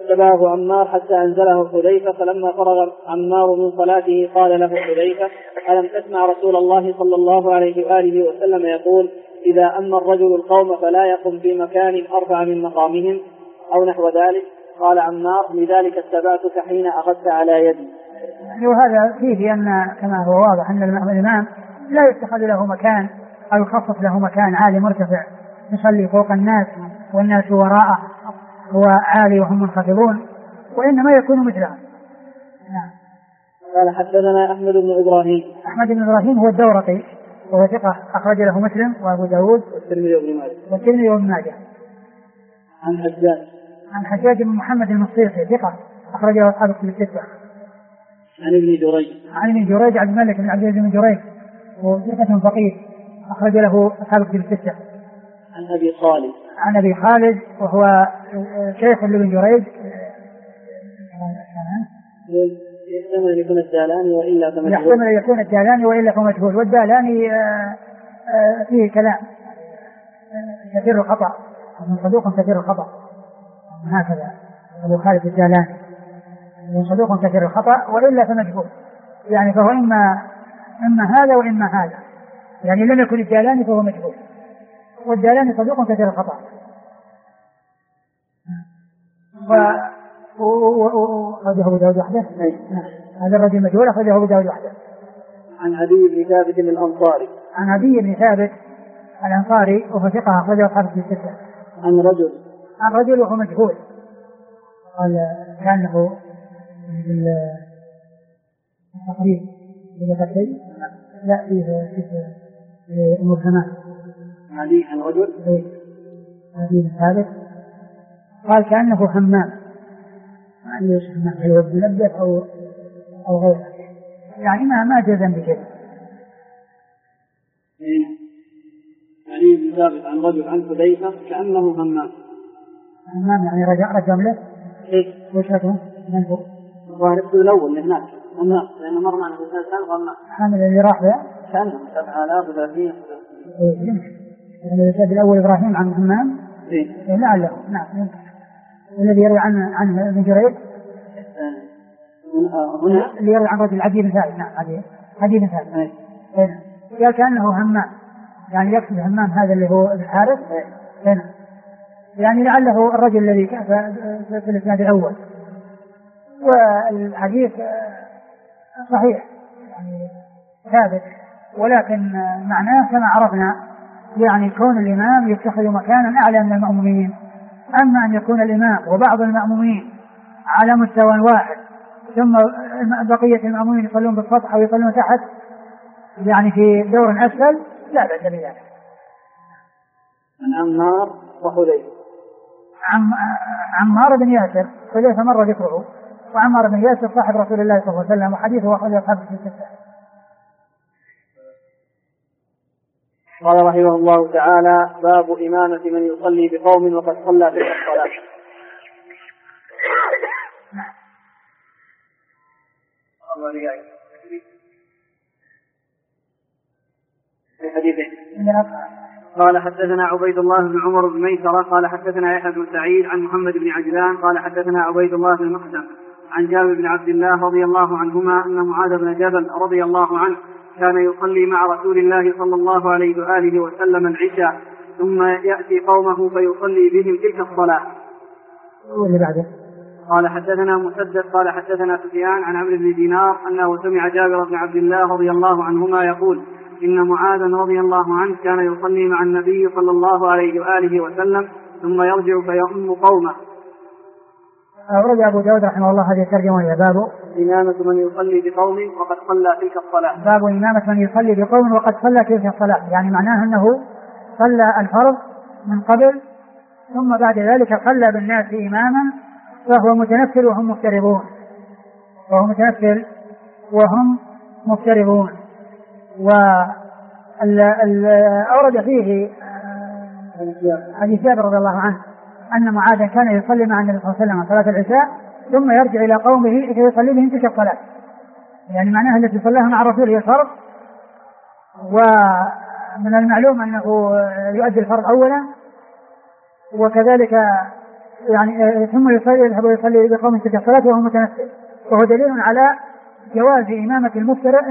فاتبعه عمار حتى أنزله حذيفة، فلما فرغ عمار من صلاته قال له حذيفة: ألم تسمع رسول الله صلى الله عليه وآله وسلم يقول: إذا أما الرجل القوم فلا يقم في مكان أرفع من مقامهم، أو نحو ذلك؟ قال عمار: لذلك اتبعتك حين أخذت على يدي. وهذا فيه أن كما هو واضح أن الإمام لا يتخذ له مكان أو يخصص له مكان عالي مرتفع يصلي فوق الناس والناس وراءه هو عالي وهم منخفضون، وإنما يكون مثله. قال حدثنا أحمد بن إبراهيم. أحمد بن إبراهيم هو الدورقي وهو ثقة أخرج له مسلم وأبو داود والترمذي وابن ماجه. عن حجاج بن محمد المصيصي ثقة أخرج له أصحاب الكتب الستة. عن ابن جريج عبد الملك بن عبد العزيز بن جريج وثقة فقيه أخرج له أصحاب الكتب الستة. عن أبي خالد وهو شيخ لابن جريج. يحتمل أن يكون الدالاني وإلا فمجهول، والدالاني فيه كلام كثير الخطأ، صدوق كثير الخطأ، هكذا أبو خالد الدالاني صدوق كثير الخطأ وإلا فمجهول، يعني فهو إما هذا وإما هذا، يعني لم يكن الدالاني فهو مجهول، والدالاني صدوق كثير الخطأ. أخرجه أبو داود وحده. هذا الرجل مجهول أخرجه أبو داود وحده. عن عدي بن ثابت الأنصاري. عن عدي بن ثابت الأنصاري وهو ثقة أخرجه أصحاب الكتب الستة. عن رجل وهو مجهول، قال كأنه التقريب إذا شيء لا فيه المرسمات. عدي عن رجل عدي بن ثابت قال كأنه همام، يعني هو ملبس أو غيره، يعني ما جزم بكذا. علي بن ثابت عن رجل عن حذيفة كأنه همام يعني رجم له وشته من هو؟ ظاهر الأول اللي هناك همام، لأنه مر معنا في الثالث همام حامل اللي راح له كأنه 7030. يعني الأول إبراهيم عن همام لعله نعم. الذي يروي عنه ابن جريج هنا اللي يروي عن رجل عدي بن ثابت. نعم عدي بن ثابت. قال كأنه همام، يعني يقصد همام هذا اللي هو الحارث هنا، يعني لعله الرجل الذي كان في الإسناد الأول. والحديث صحيح يعني ثابت، ولكن معناه كما عرفنا، يعني كون الإمام يتخذ مكانا أعلى من المأمومين. أما أن يكون الإمام وبعض المأمومين على مستوى واحد ثم بقية المأمومين يصلون بالسطح أو يصلون تحت يعني في دور أسفل، لا بأس بذلك. عمار وحذيفة. عمار بن ياسر حذيفة مر ذكره، وعمار بن ياسر صاحب رسول الله صلى الله عليه وسلم وحديثه أخرج أصحاب الكتب الستة. قال رحمه الله تعالى: باب إمامة من يصلي بقوم وقد صلى تلك الصلاة. قال حدثنا عبيد الله بن عمر بن ميسرة قال حدثنا يحيى بن سعيد عن محمد بن عجلان قال حدثنا عبيد الله بن محسن عن جابر بن عبد الله رضي الله عنهما أن معاذ بن جبل رضي الله عنه كان يصلي مع رسول الله صلى الله عليه وآله وسلم العشاء ثم يأتي قومه فيصلي بهم تلك الصلاة. قال حدثنا مسدد قال حدثنا سفيان عن عمرو بن دينار أنه سمع جابر بن عبد الله رضي الله عنهما يقول: إن معاذا رضي الله عنه كان يصلي مع النبي صلى الله عليه وآله وسلم ثم يرجع فيؤم قومه. أورد أبو داود رحمه الله هذه الترجمة: يا باب إمامة من يصلي بقوم وقد صلى تلك الصلاة. باب إمامة من يصلي بقوم وقد صلى تلك الصلاة، يعني معناه أنه صلى الفرض من قبل ثم بعد ذلك صلى بالناس إماما وهو متنفل وهم مفترضون. وأورد فيه حديث جابر رضي الله عنه أن معاذ كان يصلي مع النبي صلى الله عليه وسلم صلاة العشاء ثم يرجع إلى قومه لكي يصلي بهم تلك الصلاة، يعني معناها التي صلاها مع الرسول هي الفرض، ومن المعلوم أنه يؤدي الفرض أولا، وكذلك يعني ثم يذهب ويصلي بقوم تلك الصلاة وهو متنفل، وهو دليل على جواز إمامة المفترض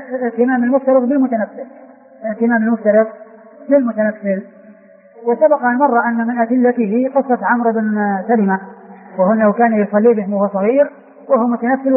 بالمتنفل. وسبق أن مر أن من أدلته قصة عمرو بن سلمة، وهو أنه كان يصلي بهم وهو صغير وهو متنفل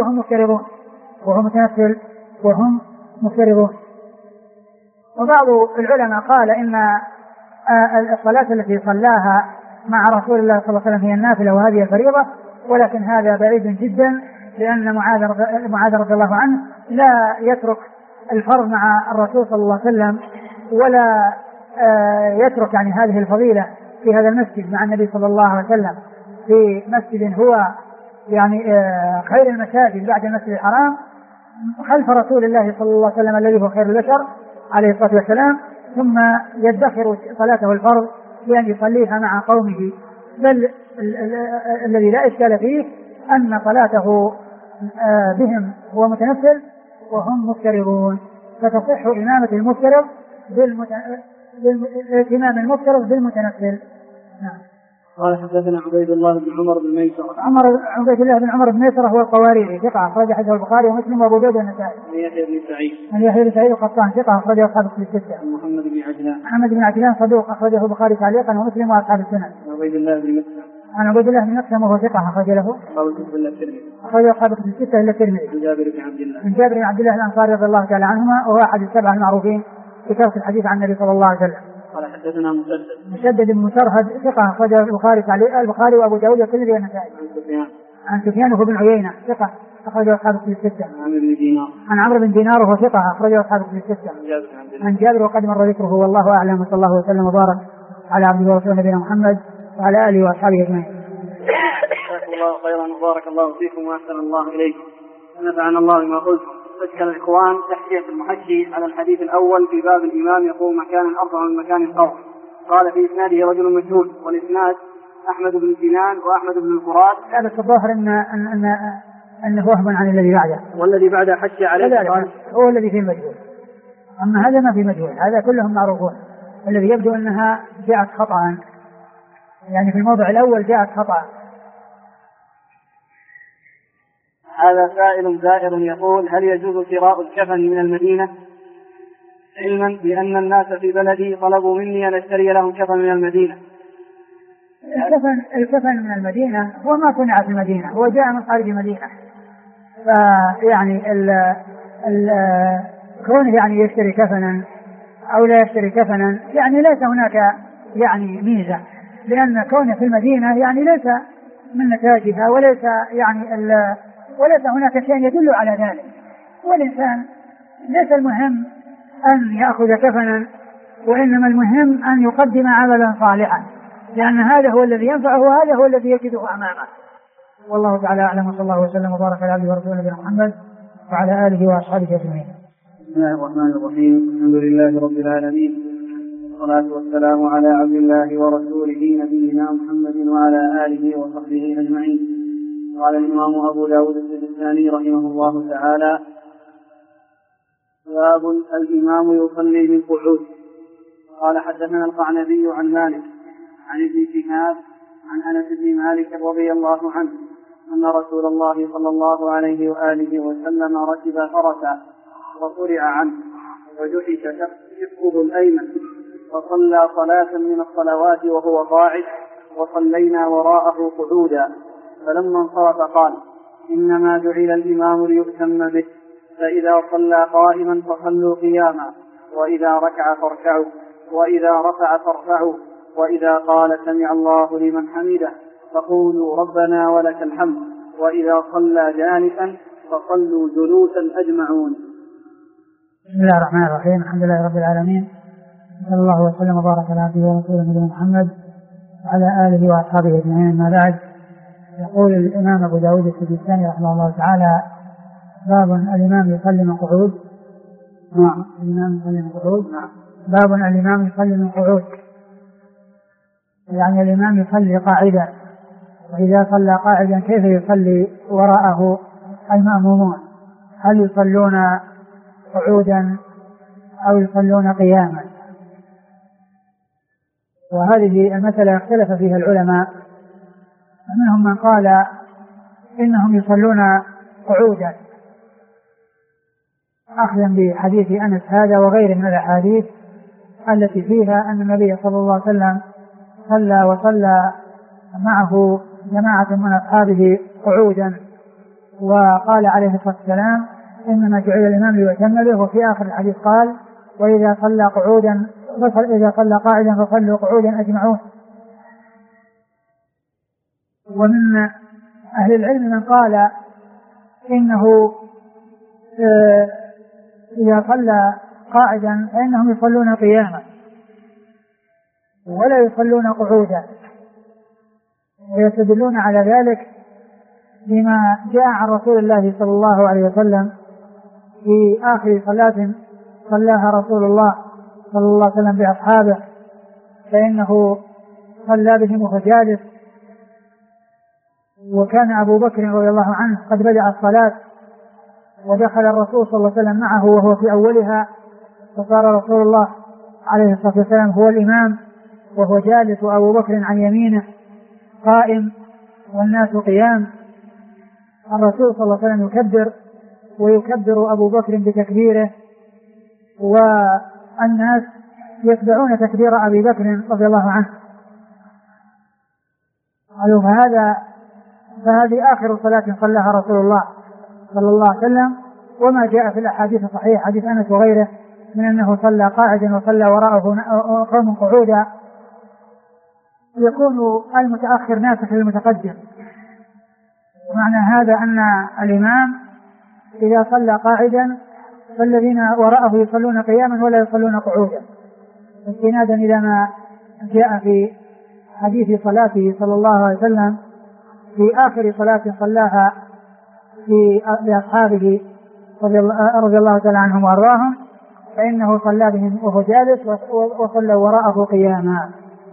وهم مفترضون. وبعض العلماء قال إن الصلاة التي صلاها مع رسول الله صلى الله عليه وسلم هي النافلة وهذه الفريضة، ولكن هذا بعيد جدا، لأن معاذ رضي الله عنه لا يترك الفرض مع الرسول صلى الله عليه وسلم، ولا يترك يعني هذه الفضيلة في هذا المسجد مع النبي صلى الله عليه وسلم في مسجد هو يعني خير المساجد بعد المسجد الحرام، خلف رسول الله صلى الله عليه وسلم الذي هو خير البشر عليه الصلاة والسلام، ثم يدخر صلاته الفرض بأن يصليها مع قومه. بل الذي لا إشكال فيه أن صلاته بهم هو متنفل وهم مفترضون، فتصح إمامة المفترض بالمتنفل. نعم. قال حدثنا عبيد الله بن عمر بن ميسرة. عبيد الله بن عمر بن ميسرة هو القواريري ثقة أخرج حديثه البخاري ومسلم وأبو داود والنسائي. عن يحيى بن سعيد القطان ثقة أخرجه أصحاب الستة. محمد بن عجلان صدوق أخرجه البخاري تعليقا ومسلم وأصحاب السنن. عن عبيد الله بن مقسم وهو ثقة أخرج له أصحاب الستة إلا الترمذي. عن جابر بن عبد الله الأنصاري رضي الله تعالى عنهما، وهو أحد السبعة المعروفين بكثرة الحديث عن النبي صلى الله عليه وسلم. قال حدثنا مسدد بن مسرهد ثقة أخرجه البخاري وأبو داود والترمذي والنسائي. عن سفيان بن عيينة ثقة أخرجه أصحاب الستة. عن عمرو بن دينار وهو ثقة أخرجه أصحاب الستة. عن جابر وقد مر ذكره والله أعلم، وصلى الله وسلم وبارك على عبده ورسوله نبينا محمد وعلى آله وأصحابه أجمعين. جزاكم الله خيرا وبارك الله فيكم وأحسن الله إليكم ونفعنا الله بما قلتم. أشكل الإخوان تحقيق المحشي على الحديث الأول في باب الإمام يقوم مكانا أرفع من مكان القوم. قال في إسناده رجل مجهول، والإسناد أحمد بن سنان وأحمد بن الفرات. هذا الظاهر أنه وهم عن الذي بعده، والذي بعده حشي عليه هو الذي فيه مجهول، أما هذا ما في مجهول، هذا كلهم معروفون. الذي يبدو أنها جاءت خطأ، يعني في الموضع الأول جاءت خطأ. هذا سائل زائر يقول: هل يجوز شراء الكفن من المدينة، علما بأن الناس في بلدي طلبوا مني أن أشتري لهم كفن من المدينة؟ الكفن من المدينة هو ما صنع في المدينة، هو جاء من خارج المدينة، فيعني كونه يعني يشتري كفنا أو لا يشتري كفنا يعني ليس هناك يعني ميزة، لأن كونه في المدينة يعني ليس من نتاجها وليس هناك شيء يدل على ذلك. والإنسان ليس المهم أن يأخذ كفنا، وإنما المهم أن يقدم عملا صالحا، لأن هذا هو الذي ينفعه وهذا هو الذي يجده أمامه. والله تعالى أعلم، وصلى الله وسلم وبارك على عبده ورسوله نبينا محمد وعلى آله وأصحابه أجمعين. بسم الله الرحمن الرحيم. الحمد لله رب العالمين، والصلاة والسلام على عبد الله ورسوله نبينا محمد وعلى آله وصحبه أجمعين. قال الإمام أبو داود السجستاني رحمه الله تعالى: باب الإمام يصلي من قعود. قال حدثنا القعنبي عن مالك عن ابن شهاب عن أنس بن مالك رضي الله عنه أن رسول الله صلى الله عليه وآله وسلم ركب فرسا وطرع عنه وجحش شقه الأيمن، فصلى صلاة من الصلوات وهو قاعد، وصلينا وراءه قعودا. فلما انصرف قال: إنما جعل الإمام ليؤتم به، فإذا صلى قائما فصلوا قياما، وإذا ركع فاركعوا، وإذا رفع فارفعوا، وإذا قال سمع الله لمن حمده فقولوا ربنا ولك الحمد، وإذا صلى جالسا فصلوا جلوسا أجمعون. بسم الله الرحمن الرحيم. الحمد لله رب العالمين، صلى الله وسلم وبارك على عبده ورسوله نبينا محمد وعلى آله وأصحابه أجمعين. ما بعد، يقول الإمام أبو داود السجستاني رحمه الله تعالى: باب الإمام يصلي من قعود. الإمام يصلي من قعود. باب الإمام يصلي من قعود، يعني الإمام يصلي قاعدا، وإذا صلى قاعدا كيف يصلي وراءه المأمومون؟ هل يصلون قعودا أو يصلون قياما؟ وهذه المسألة اختلف فيها العلماء، ومنهم من قال إنهم يصلون قعودا أخذا بحديث أنس هذا وغيره من الأحاديث التي فيها أن النبي صلى الله عليه وسلم صلى وصلى معه جماعة من أصحابه قعودا، وقال عليه الصلاة والسلام إنما جعل الإمام ليؤتم به، وفي آخر الحديث قال وإذا صلى قعودا إذا صلى قاعدا فصلوا قعودا أجمعون. ومن أهل العلم من قال إنه إذا صلى قاعدا فإنهم يصلون قياما ولا يصلون قعودا، ويستدلون على ذلك بما جاء عن رسول الله صلى الله عليه وسلم في آخر صلاة صلاها رسول الله صلى الله عليه وسلم بأصحابه، فإنه صلى بهم وهو جالس، وكان أبو بكر رضي الله عنه قد بدأ الصلاة ودخل الرسول صلى الله عليه وسلم معه وهو في أولها، فصار رسول الله عليه الصلاة والسلام هو الإمام وهو جالس وأبو بكر عن يمينه قائم والناس قيام. الرسول صلى الله عليه وسلم يكبر ويكبر أبو بكر بتكبيره، والناس يتبعون تكبير أبي بكر رضي الله عنه. قالوا فهذه آخر صلاة صلاها رسول الله صلى الله عليه وسلم، وما جاء في الأحاديث الصحيحة حديث أنس وغيره من أنه صلى قاعدا وصلى وراءه قوم قعودا، يكون المتأخر ناسخ للمتقدم. ومعنى هذا أن الإمام إذا صلى قاعدا فالذين وراءه يصلون قياما ولا يصلون قعودا، استنادا إلى ما جاء في حديث صلاته صلى الله عليه وسلم في آخر صلاة صلاها لأصحابه رضي الله تعالى عنهم وأرضاهم، فإنه صلى بهم وهو جالس وصلى وراءه قياما.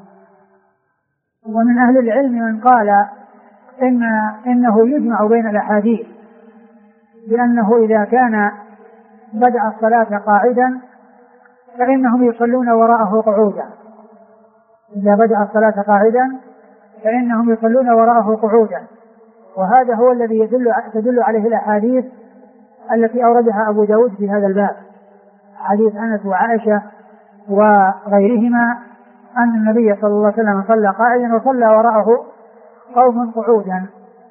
ومن أهل العلم من قال إنه يجمع بين الأحاديث، لأنه إذا كان بدأ الصلاة قاعدا فإنهم يصلون وراءه قعودا، إذا بدأ الصلاة قاعدا فإنهم يصلون وراءه قعودا، وهذا هو الذي تدل عليه الأحاديث التي أوردها أبو داود في هذا الباب، حديث أنس وعائشة وغيرهما أن النبي صلى الله عليه وسلم صلى قاعدا وصلى وراءه قوم قعودا.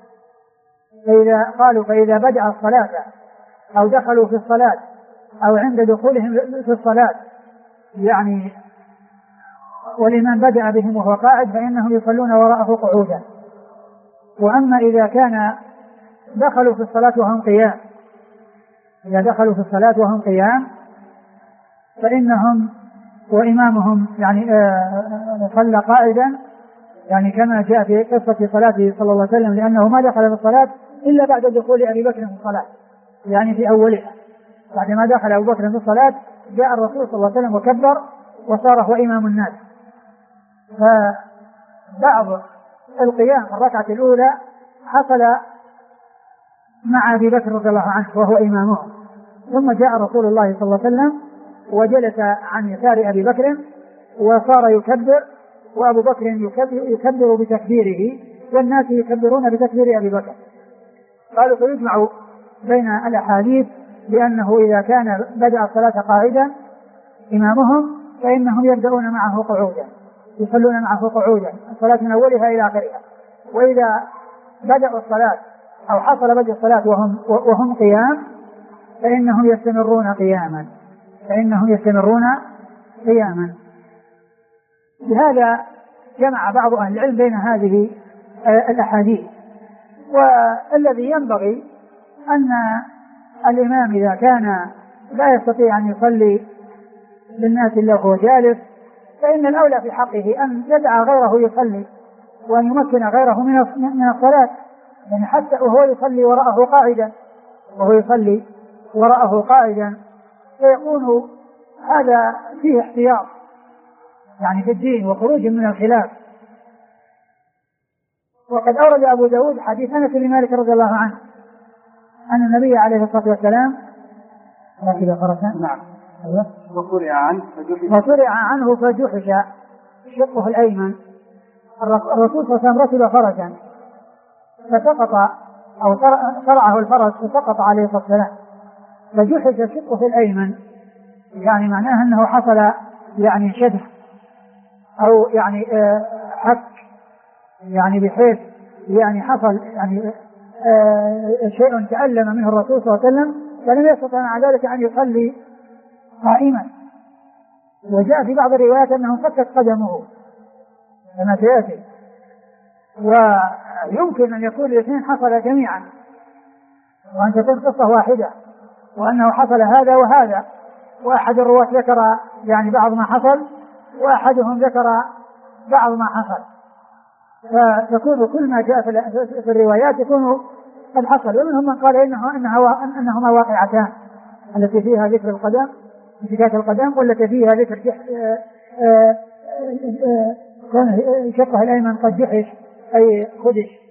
فإذا بدأ الصلاة أو دخلوا في الصلاة أو عند دخولهم في الصلاة يعني والإمام بدأ بهم وهو قاعد فإنهم يصلون وراءه قعودا. وأما إذا كان دخلوا في الصلاة وهم قيام، إذا دخلوا في الصلاة وهم قيام فإنهم وإمامهم يعني صلى قاعدا، يعني كما جاء في قصة صلاته صلى الله عليه وسلم، لأنه ما دخل في الصلاة إلا بعد دخول أبي بكر في الصلاة، يعني في أولها بعدما دخل أبو بكر في الصلاة جاء الرسول صلى الله عليه وسلم وكبر وصار هو إمام الناس. فبعض القيام في الركعة الأولى حصل مع أبي بكر رضي الله عنه وهو إمامه، ثم جاء رسول الله صلى الله عليه وسلم وجلس عن يسار أبي بكر وصار يكبر، وأبو بكر يكبر بتكبيره والناس يكبرون بتكبير أبي بكر. قالوا فيجمع بين الأحاديث بأنه إذا كان بدأ الصلاة قاعدا إمامهم فإنهم يبدأون معه قعودا، يصلون معه قعودا الصلاة من أولها إلى آخرها. وإذا بدأوا الصلاة أو حصل بدء الصلاة وهم قيام فإنهم يستمرون قياما. لهذا جمع بعض أهل العلم بين هذه الأحاديث. والذي ينبغي أن الإمام إذا كان لا يستطيع أن يصلي للناس إلا وهو جالس فإن الأولى في حقه أن يدع غيره يصلي وأن يمكن غيره من الصلاة، يعني حتى وهو يصلي وراءه قاعدا فيكون هذا فيه احتياط يعني في الدين وخروج من الخلاف. وقد أورد أبو داود حديث أنس بن مالك رضي الله عنه أن النبي عليه الصلاة والسلام ركب فرسا وطرع عنه فجحش شقه الأيمن. الرسول صلى الله عليه وسلم ركب فرسا فسقط أو صرعه الفرس فسقط عليه الصلاة والسلام، فجحش شقه الأيمن، يعني معناه أنه حصل يعني شدة أو يعني حك، يعني بحيث يعني حصل يعني شيء تألم منه الرسول صلى الله عليه وسلم، فلم يستطع مع ذلك أن يصلي قائما. وجاء في بعض الروايات أنه فكت قدمه كما سيأتي، ويمكن أن يكون الاثنين حصل جميعا وأن تكون قصة واحدة، وأنه حصل هذا وهذا، وأحد الرواة ذكر يعني بعض ما حصل وأحدهم ذكر بعض ما حصل، فتكون كل ما جاء في الروايات يكون قد حصل. ومنهم من قال إنهما واقعتان، التي فيها ذكر القدم انفكاك القدم، والتي فيها ذكر شقه الأيمن قد جحش أي خدش.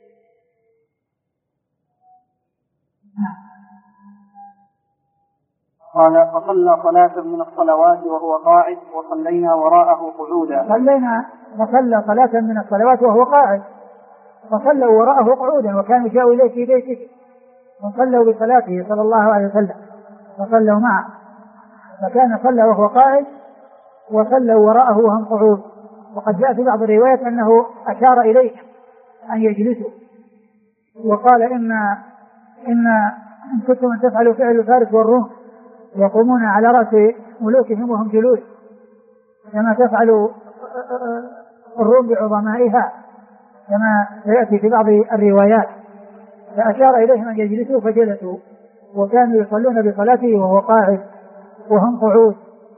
قال فصلى صلاة من الصلوات وهو قاعد وصلينا وراءه قعودا. فصلى صلاة من الصلوات وهو قاعد، فصلوا وراءه قعودا، وكانوا جاءوا إليه في بيته وصلوا بصلاته صلى الله عليه وسلم فصلوا معه، فكان صلى وهو قاعد وصلوا وراءه وهم قعود. وقد جاء في بعض الروايات أنه أشار إليهم أن يجلسوا، وقال إن كنتم أن تفعلوا فعل فارس والروم يقومون على رأس ملوكهم وهم جلوس، كما تفعل الروم بعظمائها كما سيأتي في بعض الروايات. فأشار إليهم أن يجلسوا فجلسوا، وكانوا يصلون بصلاته وهو قاعد وهم قعود.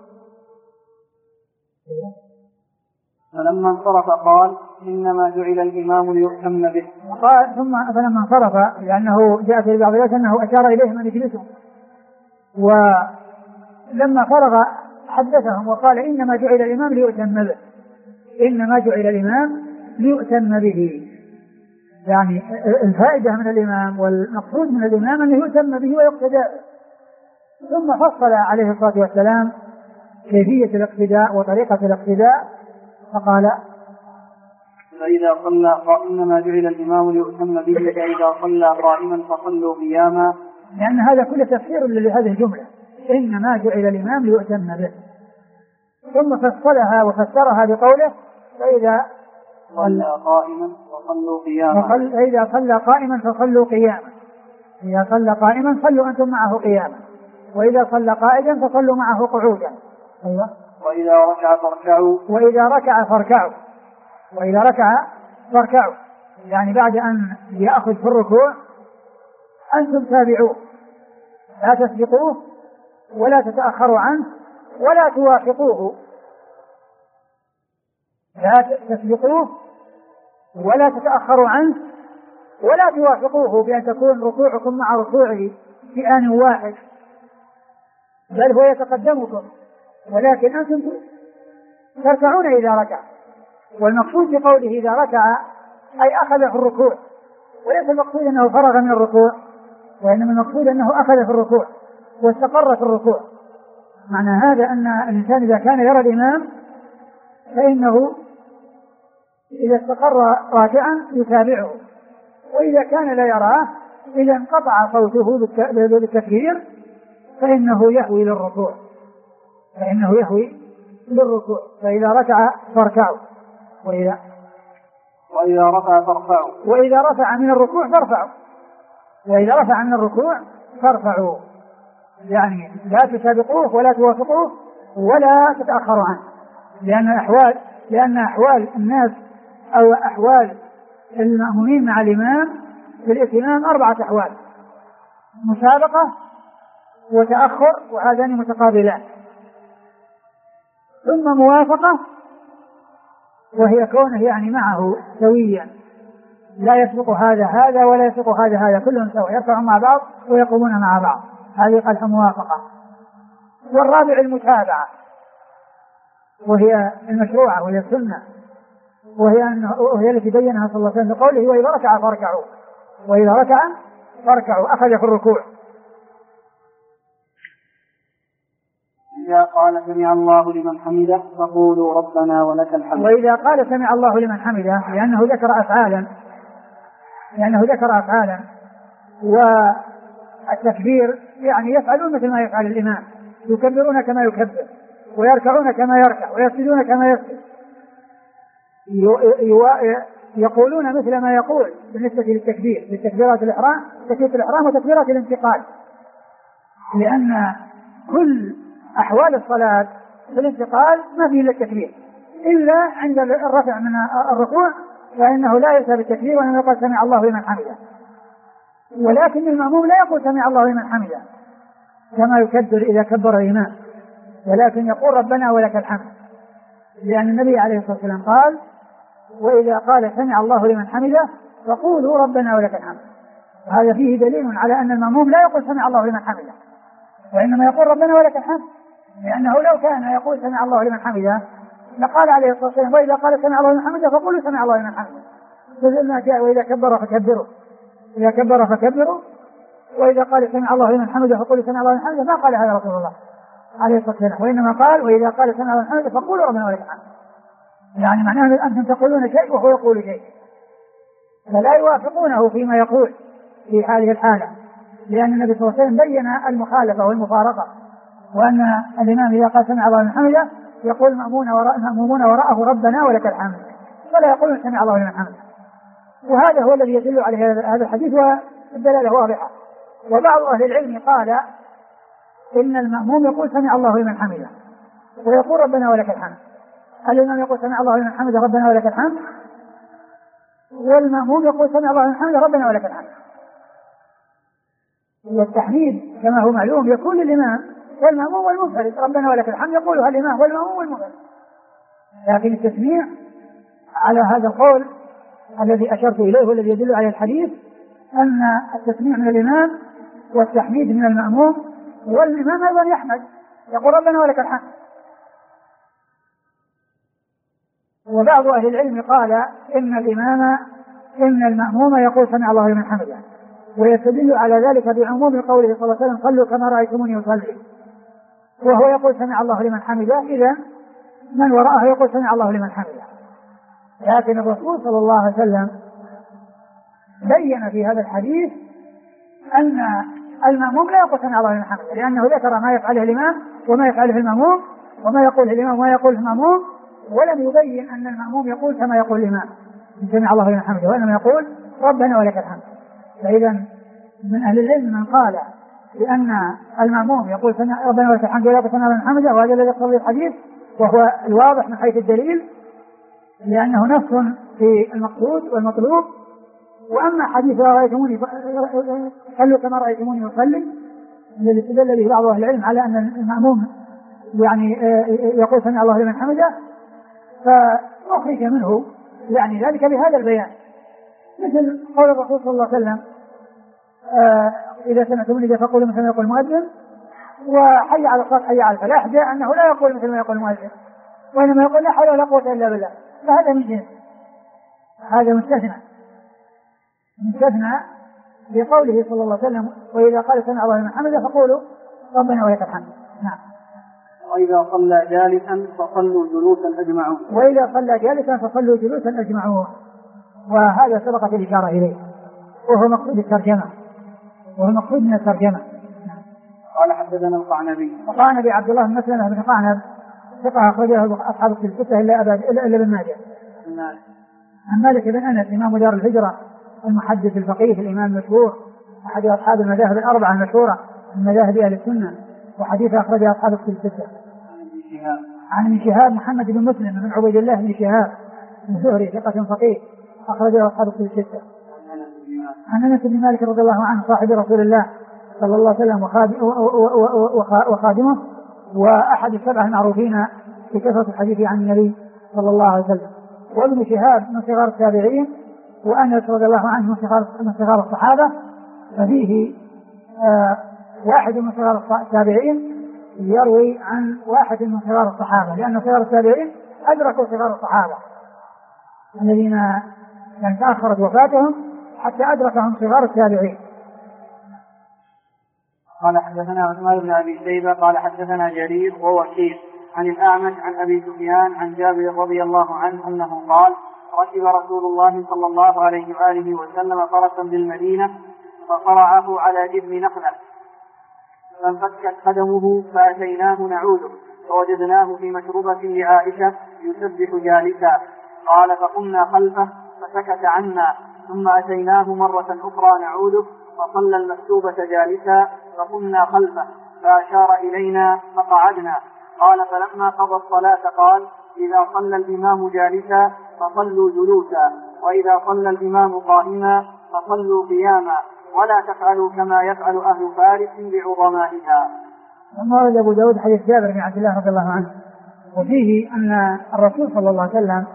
فلما انصرف قال إنما جعل الإمام ليؤتم به. قال ثم فلما انصرف، لأنه جاء في بعض الروايات أنه أشار إليهم أن يجلسوا، ولما فرغ حدثهم وقال إنما جعل الإمام ليؤتم به، إنما جعل الإمام ليؤتم به، يعني الفائدة من الإمام والمقصود من الإمام أنه يؤتم به ويقتدى. ثم فصل عليه الصلاة والسلام كيفية الاقتداء وطريقة الاقتداء، فقال فإذا صلى إنما جعل الإمام ليؤتم به، فإذا صلى قائما فصلوا قياما، لأن هذا كل تفسير لهذه الجملة، إنما جعل الإمام ليؤتم به. ثم فصلها وفسرها بقوله فإذا صلى قائما فصلوا قياما، فإذا صلى قائما فصلوا قياما، إذا صلى قائما صلوا أنتم معه قياما، وإذا صلى قائدا فصلوا معه قعودا. أيوة. وإذا ركع فاركعوا، وإذا ركع فاركعوا، وإذا ركع فاركعوا، يعني بعد أن يأخذ في الركوع أنتم تابعوه، لا تسبقوه ولا تتأخروا عنه ولا توافقوه، لا تسبقوه ولا تتأخروا عنه ولا توافقوه بأن تكون ركوعكم مع ركوعه في آن واحد، بل هو يتقدمكم، ولكن أنتم تركعون إذا ركع. والمقصود بقوله إذا ركع أي أخذ في الركوع، وليس المقصود أنه فرغ من الركوع، وإنما المقصود أنه أخذ في الركوع واستقر في الركوع. معنى هذا أن الإنسان إذا كان يرى الإمام فإنه إذا استقر راكعا يتابعه، وإذا كان لا يراه إذا انقطع صوته بالتكبير فإنه يهوي للركوع، فإذا ركع فاركعوا، وإذا رفع فارفعوا، وإذا رفع من الركوع فارفعوا، وإذا رفع من الركوع فارفعوا، يعني لا تسابقوه ولا توافقوه ولا تتأخروا عنه، لأن أحوال الناس أو أحوال المأمومين مع الإمام في الائتمام 4 أحوال: مسابقة وتأخر، وهذان متقابلان، ثم موافقة وهي كونه يعني معه سويا، لا يسبق هذا ولا يسبق هذا، كلهم سوا يرفعون مع بعض ويقومون مع بعض، هذه قد موافقة. والرابع المتابعة، وهي المشروعة وهي السنة، وهي التي بينها صلى الله عليه وسلم بقوله وإذا ركع فاركعوا، وإذا ركع فاركعوا، أخذ في الركوع. إذا قال سمع الله لمن حمده فقولوا ربنا ولك الحمد. وإذا قال سمع الله لمن حمده، لأنه ذكر أفعالا لأنه ذكر أفعالا، والتكبير يعني يفعلون مثل ما يفعل الإمام، يكبرون كما يكبر، ويركعون كما يركع، ويسجدون كما يسجد، يقولون مثل ما يقول بالنسبة للتكبير، لتكبيرات الإحرام، تكبيرة الإحرام وتكبيرات الانتقال، لأن كل أحوال الصلاة في الانتقال ما فيه إلا التكبير، إلا عند الرفع من الركوع فإنه لا يأتى بالتكبير وإنما يقول سمع الله لمن حمده، ولكن المأموم لا يقول سمع الله لمن حمده كما يكبر إذا كبر الإمام، ولكن يقول ربنا ولك الحمد، لأن النبي عليه الصلاة والسلام قال وإذا قال سمع الله لمن حمده فقولوا ربنا ولك الحمد. هذا فيه دليل على أن المأموم لا يقول سمع الله لمن حمده وإنما يقول ربنا ولك الحمد، لأنه لو كان يقول سمع الله لمن حمده لقال عليه الصلاة والسلام وإذا قال سمع الله لمن حمده فقولوا سمع الله لمن حمده، فإذا جاء وإذا كبر فكبروا، إذا كبر فكبروا، وإذا قال سمع الله لمن حمده فقولوا سمع الله لمن حمده، ما قال هذا رسول الله عليه الصلاة والسلام، وإنما قال وإذا قال سمع الله لمن حمده فقولوا ربنا ولك الحمد، يعني معناه أنتم تقولون شيء وهو يقول شيء، فلا يوافقونه فيما يقول في هذه الحالة، لأن النبي صلى الله عليه وسلم بين المخالفة والمفارقة، وأن الإمام إذا قال سمع الله لمن حمده يقول المأمومون وراءه ربنا ولك الحمد، ولا يقولون سمع الله لمن حمده، وهذا هو الذي يدل عليه هذا الحديث والدلالة واضحة. وبعض أهل العلم قال إن المأموم يقول سمع الله لمن حمده ويقول ربنا ولك الحمد، الإمام يقول سمع الله لمن حمده ربنا ولك الحمد، والمأموم يقول سمع الله لمن حمده ربنا ولك الحمد. والتحميد كما هو معلوم يكون للإمام والمأموم والمنفرد، ربنا ولك الحمد يقولها الإمام والمأموم والمنفرد، لكن التسميع على هذا القول الذي أشرت إليه والذي يدل على الحديث أن التسميع من الإمام والتحميد من المأموم، والإمام أيضا يحمد يقول ربنا ولك الحمد. وبعض أهل العلم قال إن المأموم يقول سمع الله لمن حمده، ويستدل على ذلك بعموم قوله صلى الله عليه وسلم صلوا كما رأيتموني أصلي، وهو يقول سمع الله لمن حمده، إذا من وراءه يقول سمع الله لمن حمده. لكن الرسول صلى الله عليه وسلم بين في هذا الحديث أن المأموم لا يقول سمع الله لمن حمده، لأنه ذكر ما يفعله الإمام وما يفعله المأموم وما يقول الإمام وما يقول المأموم، ولم يبين أن المأموم يقول كما يقول الإمام سمع الله لمن حمده، وإنما يقول ربنا ولك الحمد. فإذا من أهل العلم من قال بأن المأموم يقول ربنا ولك الحمد ولا يقول سمع الله لمن حمده، وهذا الذي يقتضي الحديث وهو الواضح من حيث الدليل، لأنه نص في المقصود والمطلوب. وأما حديث رأيتموني صلوا كما رأيتموني أصلي الذي استدل به بعض أهل العلم على أن المأموم يعني يقول سمع الله لمن حمده، فأخرج منه يعني ذلك بهذا البيان، مثل قول الرسول صلى الله عليه وسلم إذا سمعتم النداء فقولوا مثل ما يقول المؤذن، وحي على الصلاة حي على الفلاح، جاء أنه لا يقول مثل ما يقول المؤذن وإنما يقول لا حول ولا قوة إلا بالله، فهذا من جنس، هذا مستثنى بقوله صلى الله عليه وسلم وإذا قال سمع الله لمن حمده فقولوا ربنا ولك الحمد. نعم. وإذا صلى جالسا فصلوا جلوسا أجمعون. وإذا صلى جالسا فصلوا جلوسا أجمعون، وهذا سبقت الإشارة إليه وهو مقصود الترجمة، وهو مقصود من الترجمة. قال حدثنا القعنبي عبد الله بن مسلمة بن قعنب ثقة أخرجه أصحاب الستة إلا ابن ماجه. عن مالك بن أنس إمام دار الهجرة المحدث الفقيه الإمام المشهور أحد أصحاب المذاهب الأربعة المشهورة من مذاهب أهل السنة، وحديث أخرجه أصحاب الستة. عن ابن شهاب محمد بن مسلم بن عبيد الله بن شهاب الزهري ثقة فقيه أخرجه أصحاب الستة. عن أنس بن مالك رضي الله عنه صاحب رسول الله صلى الله عليه وسلم وخادمه، وأحد السبعة المعروفين في كثرة الحديث عن النبي صلى الله عليه وسلم. وابن شهاب من صغار التابعين، وأنس رضي الله عنه من صغار الصحابة، ففيه واحد من صغار التابعين يروي عن واحد من صغار الصحابة، لأن صغار التابعين أدركوا صغار الصحابة الذين يعني تأخرت وفاتهم حتى أدركهم صغار التابعين. قال حدثنا عثمان بن أبي شيبة قال حدثنا جرير ووكيع عن الأعمش عن أبي سفيان عن جابر رضي الله عنه أنه قال ركب رسول الله صلى الله عليه وآله وسلم فرسا بالمدينة فصرعه على جذع نخلة فانفكت قدمه فأتيناه نعوده فوجدناه في مشروبة لعائشة يسبح جالسا. قال فقمنا خلفه فسكت عنا ثم أتيناه مرة أخرى نعوده فصلى المكتوبة جالسا فقمنا خلفه فأشار إلينا فقعدنا. قال فلما قضى الصلاة قال إذا صلى الإمام جالسا فصلوا جلوسا وإذا صلى الإمام قائما فصلوا قياما ولا تفعلوا كما يفعل أهل فارس بعظمائها. ورد أبو داود حديث جابر بن عبد الله رضي الله عنه وفيه أن الرسول صلى الله عليه وسلم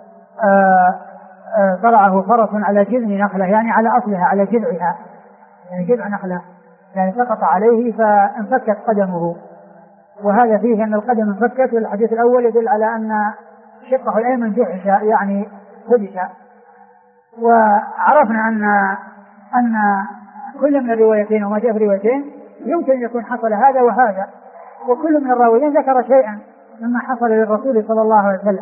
صرعه فرس على جذع نخلة يعني على أصلها على جذعها يعني جذع نخلة يعني سقط عليه فانفكت قدمه. وهذا فيه أن القدم انفكت والحديث الأول يدل على أن شقه الأيمن جحش يعني خدش. وعرفنا أن كل من الروايتين وما جاء في الروايتين يمكن أن يكون حصل هذا وهذا وكل من الراويين ذكر شيئا مما حصل للرسول صلى الله عليه وسلم.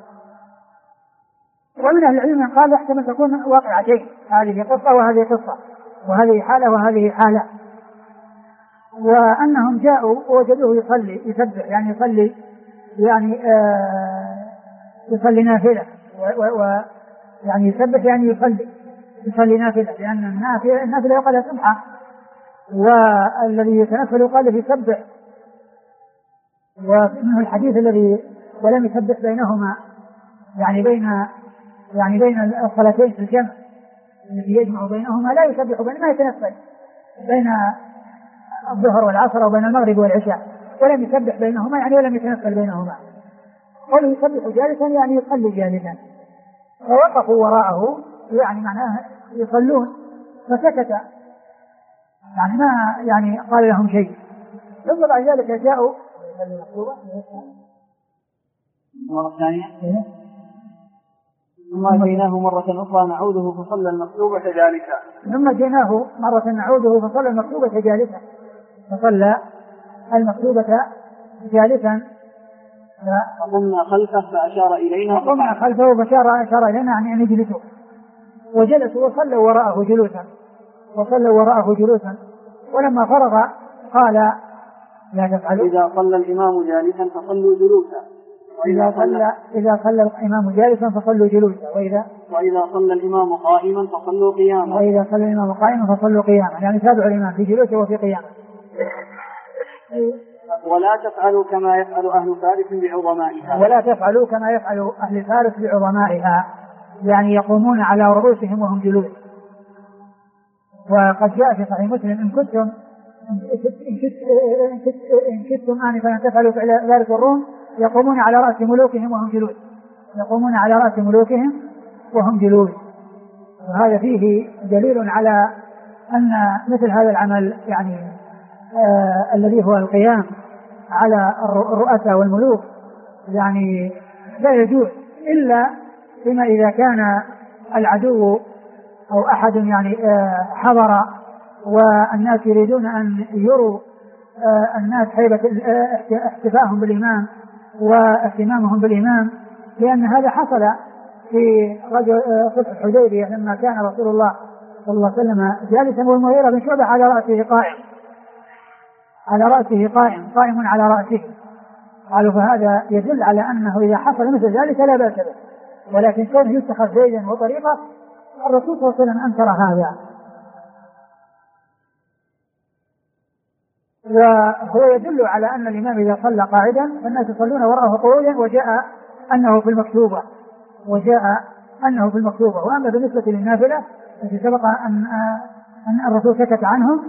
ومن أهل العلم قال يحتمل تكون واقعتين هذه قصة وهذه قصة وهذه حالة وهذه حالة. وأنهم جاءوا ووجدوه يصلي يسبح يعني يصلي نافلة يعني يسبح يعني يصلي نافلة لأن النافلة يقال سبحة والذي يتنفل يقال يسبح. ومنه الحديث الذي ولم يسبح بينهما يعني بين الصلاتين في الجمع الذي يجمع بينهما لا يسبح بينهما يتنفل بين الظهر والعصر وبين المغرب والعشاء ولم يسبح بينهما يعني ولم يتنفل بينهما. قوله يسبح جالسا يعني يصلي جالسا فوقفوا وراءه يعني معناه يصلون فسكت يعني ما يعني قال لهم شيء. ثم بعد ذلك جاءوا ثم جئناه مرة أخرى نعوده فصلى المكتوبة جالسا ثم جئناه مرة نعوده فصلى المكتوبة جالسا فصلى المكتوبة جالسا فقمنا خلفه فأشار إلينا فقمنا خلفه فأشار إلينا يعني أن يجلسوا وجلسوا وصلوا وراءه جلوسا ولما فرغ قال لا تفعلوا إذا صلى الإمام جالسا فصلوا جلوسا إذا صلى الإمام جالسا فصلوا جلوسا وإذا صلى الإمام قائما فصلوا قياما يعني تابعوا الإمام في جلوسه وفي قيامه. ولا تفعلوا كما يفعل أهل فارس بعظمائها يعني يقومون على رؤوسهم وهم جلوس. وقد جاء في صحيح مسلم إن كنتم آنفا أن تفعلوا فعل ذلك الروم يقومون على رأس ملوكهم وهم جلوس. وهذا فيه دليل على أن مثل هذا العمل يعني الذي هو القيام على الرؤساء والملوك يعني لا يجوز إلا فيما إذا كان العدو أو أحد يعني حضر والناس يريدون أن يروا الناس هيبة احتفائهم بالإمام واهتمامهم بالإمام لأن هذا حصل في صلح الحديبية لما كان رسول الله صلى الله عليه وسلم جالسا والمغيرة بن شعبة على رأسه قائم على رأسه. قالوا فهذا يدل على أنه إذا حصل مثل ذلك لا بأس به ولكن كونه يتخذ زيدا وطريقة الرسول صلى الله عليه وسلم أنكر هذا. وهو يدل على أن الإمام إذا صلى قاعدا فالناس يصلون وراءه قعودا وجاء أنه في المكتوبة. وأما بالنسبة للنافلة التي سبق أن الرسول سكت عنهم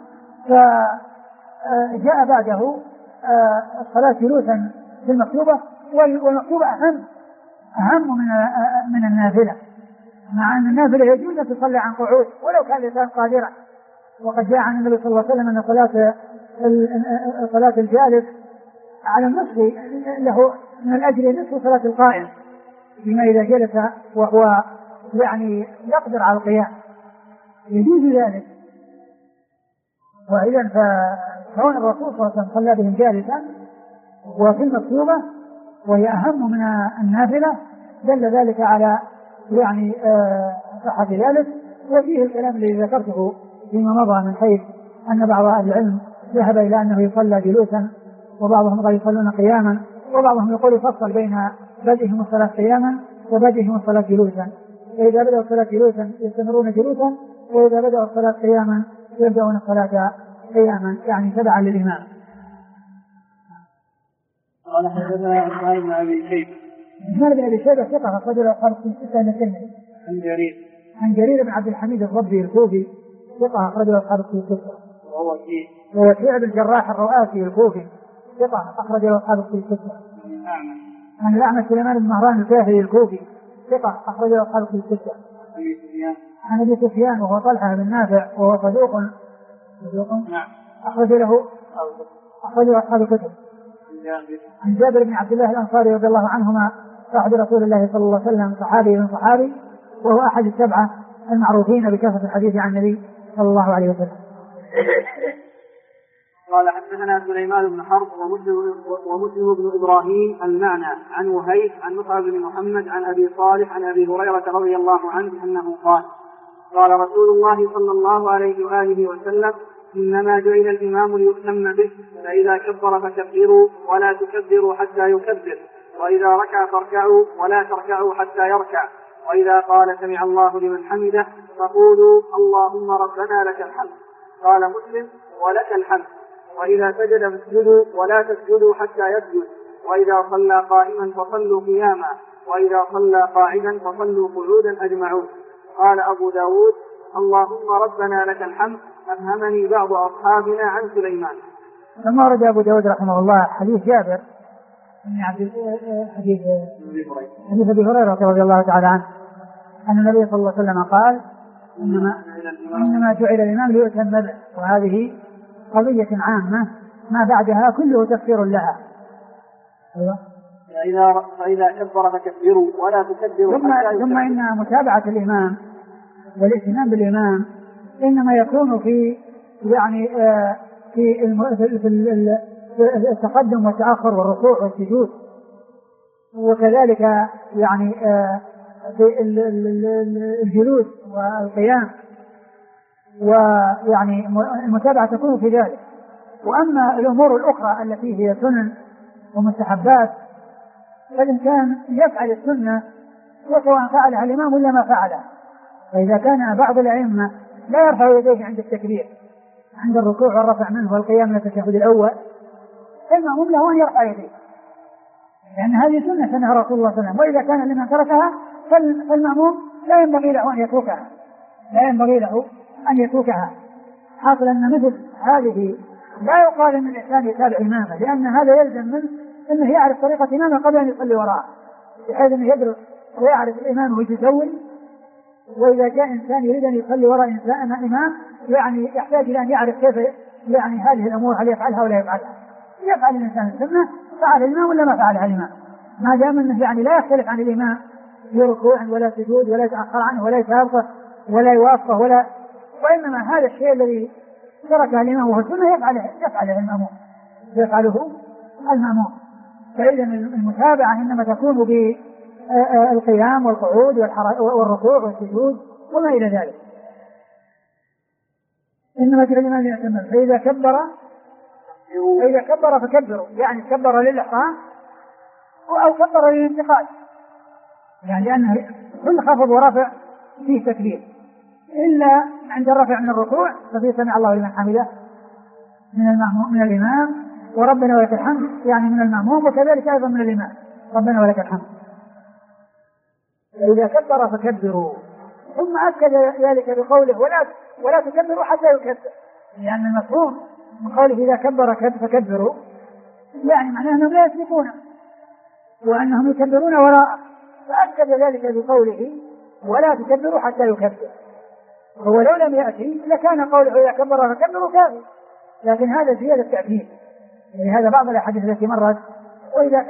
فجاء بعده الصلاة جلوسا في المكتوبة والمكتوبة أهم من النافلة مع أن النافلة يجوز أن تصلي عن قعود ولو كان الإنسان قادرا. وقد جاء عن النبي صلى الله عليه وسلم أن صلاة الجالس على النصف له من الأجر نصف صلاة القائم بما إذا جلس وهو يعني يقدر على القيام يجوز ذلك. وإذا فكون الرسول صلى الله عليه وسلم صلى بهم جالسا وفي المكتوبة وهي أهم من النافلة دل ذلك على يعني صحة ذلك. وفيه الكلام الذي ذكرته فيما مضى من حيث أن بعض أهل العلم ذهب إلى أنه يصلى جلوسا، وبعضهم قال يصلون قياما، وبعضهم يقول يفصل بين بدئهم الصلاة قياما وبدئهم الصلاة جلوسا، فإذا بدأوا الصلاة جلوسا يستمرون جلوسا، وإذا بدأوا الصلاة قياما يبدأون الصلاة قياما، يعني تبعا للإمام. قال حدثنا عثمان بن أبي شيبة. عثمان بن أبي شيبة ثقة أخرجه أصحاب الستة إلا الترمذي. عن جرير بن عبد الحميد الضبي الكوفي ثقة أخرجه أصحاب الستة. وهو وكيع بن الجراح الرؤاسي الكوفي ثقة أخرجه أصحاب الستة. عن الأعمش سليمان بن مهران الكاهلي الكوفي ثقة أخرجه أصحاب الستة. عن أبي سفيان وهو طلحة بن نافع وهو صدوق أخرجه أصحاب الكتب. عن جابر بن عبد الله الأنصاري رضي الله عنهما صاحب رسول الله صلى الله عليه وسلم، صحابي من صحابي، وهو أحد السبعة المعروفين بكثرة الحديث عن النبي صلى الله عليه وسلم. قال حدثنا سليمان بن حرب ومسلم بن إبراهيم المعنى عن وهيب عن مصعب بن محمد عن أبي صالح عن أبي هريرة رضي الله عنه أنه قال رسول الله صلى الله عليه وآله وسلم: إنما جعل الإمام ليؤتم به، فإذا كبر فكبروا ولا تكبروا حتى يكبر، وإذا ركع فاركعوا ولا تركعوا حتى يركع، وإذا قال سمع الله لمن حمده فقولوا اللهم ربنا لك الحمد. قال مسلم: ولك الحمد. وإذا سجد فاسجدوا ولا تسجدوا حتى يسجد، وإذا صلى قائما فصلوا قياما، وإذا صلى قاعدا فصلوا قعودا أجمعون. قال أبو داود: اللهم ربنا لك الحمد، أفهمني بعض أصحابنا عن سليمان. ثم ورد أبو داود رحمه الله حديث جابر حديث أبي هريرة رضي الله تعالى عنه أن النبي صلى الله عليه وسلم قال: إنما جعل الإمام ليؤتم به، وهذه قضية عامة ما بعدها كله تفسير لها. فإذا كبر فكبروا ولا تكبروا. ثم إن متابعة الإمام والائتمام بالإمام إنما يكون في يعني في التقدم والتأخر والركوع والسجود، وكذلك يعني في الجلوس والقيام، ويعني المتابعة تكون في ذلك. وأما الأمور الأخرى التي هي سنن ومستحبات فالإنسان يفعل السنة وسواء فعلها الإمام ولا ما فعلها. فإذا كان بعض الأئمة لا يرفع يديه عند التكبير، عند الركوع والرفع منه والقيام من التشهد الأول، المأموم له أن يرفع يديه، لأن هذه سنة سنها رسول الله صلى الله عليه وسلم. وإذا كان لمن تركها فالمأموم لا ينبغي له أن يتركها، حاصل أن مثل هذه لا يقال أن الإنسان يتابع إمامه، لأن هذا يلزم منه أنه يعرف طريقة إمامه قبل أن يصلي وراءه، بحيث أنه يدرس ويعرف الإمام وش يسوي. وإذا جاء إنسان يريد أن يصلي وراء إمام يعني يحتاج إلى أن يعرف كيف يعني هذه الأمور، هل يفعلها ولا يفعلها. يفعل الإنسان السنة فعل الإمام ولا ما فعلها الإمام، ما دام أنه يعني لا يختلف عن الإمام في ركوع ولا سجود ولا يتأخر عنه ولا يسابقه ولا يوافقه وإنما هذا الشيء الذي تركه الإمام وهو السنة يفعله المأموم. فإذا المتابعة إنما تكون بالقيام والقعود والركوع والسجود وما إلى ذلك. إنما جعل الإمام ليؤتم به، فإذا كبر فكبروا، يعني كبر للإحرام أو كبر للانتقال، يعني لأنه كل خفض ورفع فيه تكبير، إلا عند الرفع من الركوع ففيه سمع الله لمن حمده من الإمام، وربنا ولك الحمد يعني من المأموم، وكذلك أيضا من الإمام ربنا ولك الحمد. إذا كبر فكبروا، ثم أكد ذلك بقوله ولا تكبروا حتى يكبر، يعني المفهوم من قوله إذا كبر فكبروا يعني معناه أنهم لا يسبقون وأنهم يكبرون وراءه، فأكد ذلك بقوله ولا تكبروا حتى يكبر. هو لو لم يأتي لكان قوله إذا كبر فكبروا كافي، لكن هذا زيادة تأكيد. يعني هذا بعض الأحاديث التي مرت وإذا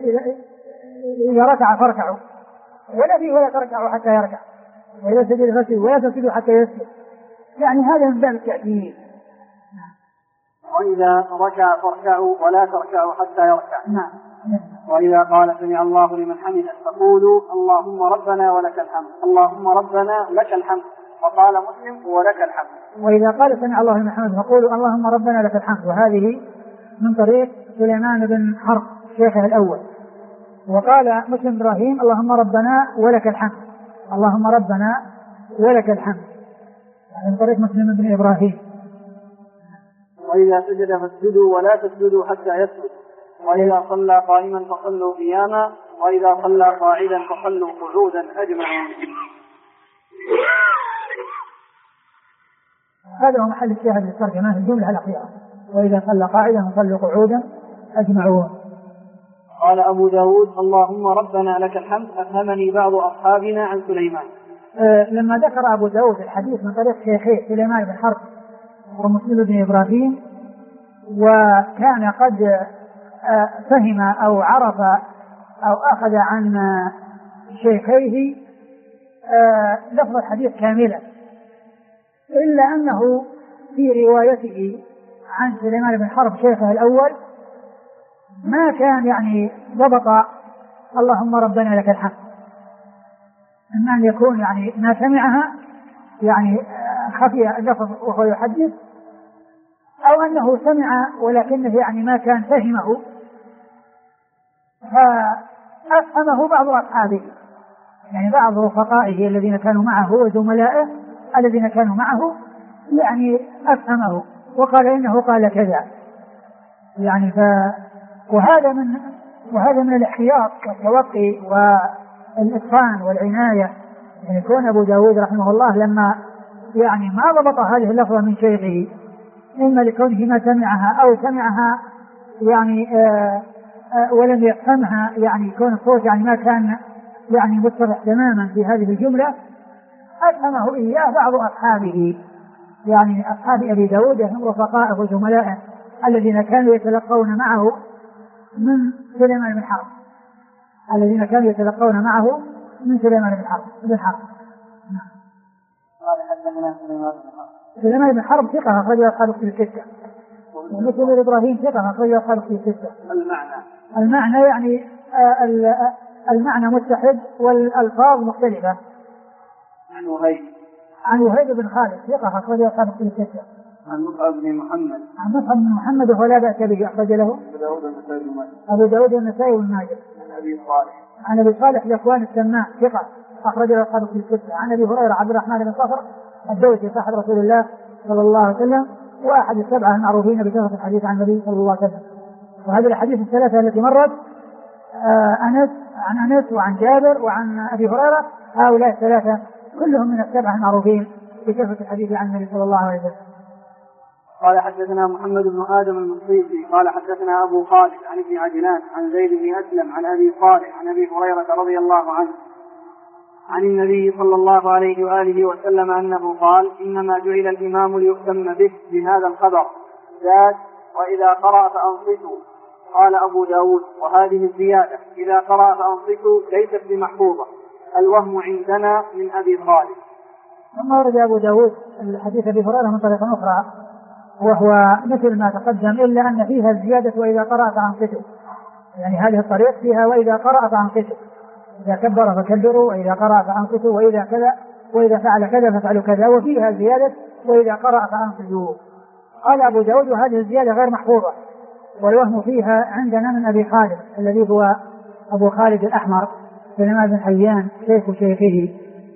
ركع فاركعوا، ولا فيه ولا تركعوا حتى يركع، وإذا سجد فاسجدوا ولا تسجدوا حتى يسجد، يعني هذا من باب التأكيد. وإذا ركع فاركعوا ولا تركعوا حتى يركع. نعم. وإذا قال سمع الله لمن حمده فقولوا اللهم ربنا ولك الحمد، اللهم ربنا لك الحمد. وقال مسلم ولك الحمد. وإذا قال سمع الله لمن حمده فقولوا اللهم ربنا لك الحمد. وهذه من طريق سليمان بن حرب شيخه الأول. وقال مسلم إبراهيم اللهم ربنا ولك الحمد، اللهم ربنا ولك الحمد، من طريق مسلم بن إبراهيم. وإذا سجد فاسجدوا ولا تسجدوا حتى يسجد، وإذا صلى قائما فصلوا قياما، وإذا صلى قاعدا فصلوا قعودا أجمعين. هذا هو محل الشاهد للترجمة في الجملة الأخيرة، وإذا صلى قاعدا فصلوا قعودا أجمعون. قال أبو داود اللهم ربنا لك الحمد أفهمني بعض أصحابنا عن سليمان. لما ذكر أبو داود الحديث من طريق شيخيه سليمان بن حرب ومسلم بن إبراهيم، وكان قد فهم أو عرف أو أخذ عن شيخيه لفظ الحديث كاملا، إلا أنه في روايته عن سليمان بن حرب شيخه الأول ما كان يعني ضبط اللهم ربنا لك الحمد، إما أن يكون يعني ما سمعها يعني خفي اللفظ وهو يحدث، أو أنه سمع ولكنه يعني ما كان فهمه فأفهمه بعض أصحابه، يعني بعض رفقائه الذين كانوا معه وزملائه الذين كانوا معه يعني أفهمه وقال إنه قال كذا يعني وهذا من الاحتياط والتوقي والإتقان والعناية. يعني يكون أبو داود رحمه الله لما يعني ما ضبط هذه اللفظة من شيخه، إما لكونه ما سمعها أو سمعها يعني ولم يفهمها، يعني يكون الصوت يعني ما كان يعني متضح تماما في هذه الجملة، أفهمه إياه بعض أصحابه، يعني أصحاب أبي داود هم رفقائه وزملائه الذين كانوا يتلقون معه من سليمان بن حرب، الذين كانوا يتلقون معه من سليمان بن حرب. سليمان بن حرب ثقة أخرجه أصحاب في الستة، ومسلم بن إبراهيم ثقة أخرجه أصحاب في الستة. المعنى يعني المعنى متحد والألفاظ مختلفة. عن وهيب بن خالد ثقة أخرجه أصحاب في الستة. عن مصعب بن محمد وهو لا بأس به أخرج له أبو داود النسائي والماجد. عن أبي صالح ذكوان السماء ثقة أخرج له أصحاب في الستة. عن أبي هريرة عبد الرحمن بن صخر الدوسي صاحب رسول الله صلى الله عليه وسلم وأحد السبعة المعروفين بكثرة الحديث عن النبي صلى الله عليه وسلم. وهذه الأحاديث الثلاثة التي مرت عن أنس وعن جابر وعن أبي هريرة، هؤلاء الثلاثة كلهم من السبعة المعروفين بكثرة الحديث عن النبي صلى الله عليه وسلم. قال حدثنا محمد بن آدم المصري قال حدثنا أبو خالد عن ابن عجلان عن زيد بن أسلم عن أبي صالح عن أبي هريرة رضي الله عنه عن النبي صلى الله عليه وآله وسلم أنه قال إنما جعل الإمام ليهتم به بهذا الخبر زاد وإذا قرأ فأنصتوا. قال أبو داود وهذه الزيادة إذا قرأ فأنصتوا ليست بمحفوظة، الوهم عندنا من أبي خالد. ثم ورد أبو داود الحديث أبي هريرة من طريق أخرى وهو مثل ما تقدم إلا أن فيها الزيادة وإذا قرأ فأنصتوا، يعني هذه الطريق فيها وإذا قرأ فأنصتوا، إذا كبر فكبروا وإذا قرأ فأنصتوا وإذا كذا وإذا فعل كذا ففعلوا كذا، وفيها زيادة وإذا قرأ فأنصتوا. قال أبو داود وهذه الزيادة غير محفوظة، والوهم فيها عندنا من أبي خالد الذي هو أبو خالد الأحمر سليمان بن حيان شيخ شيخه.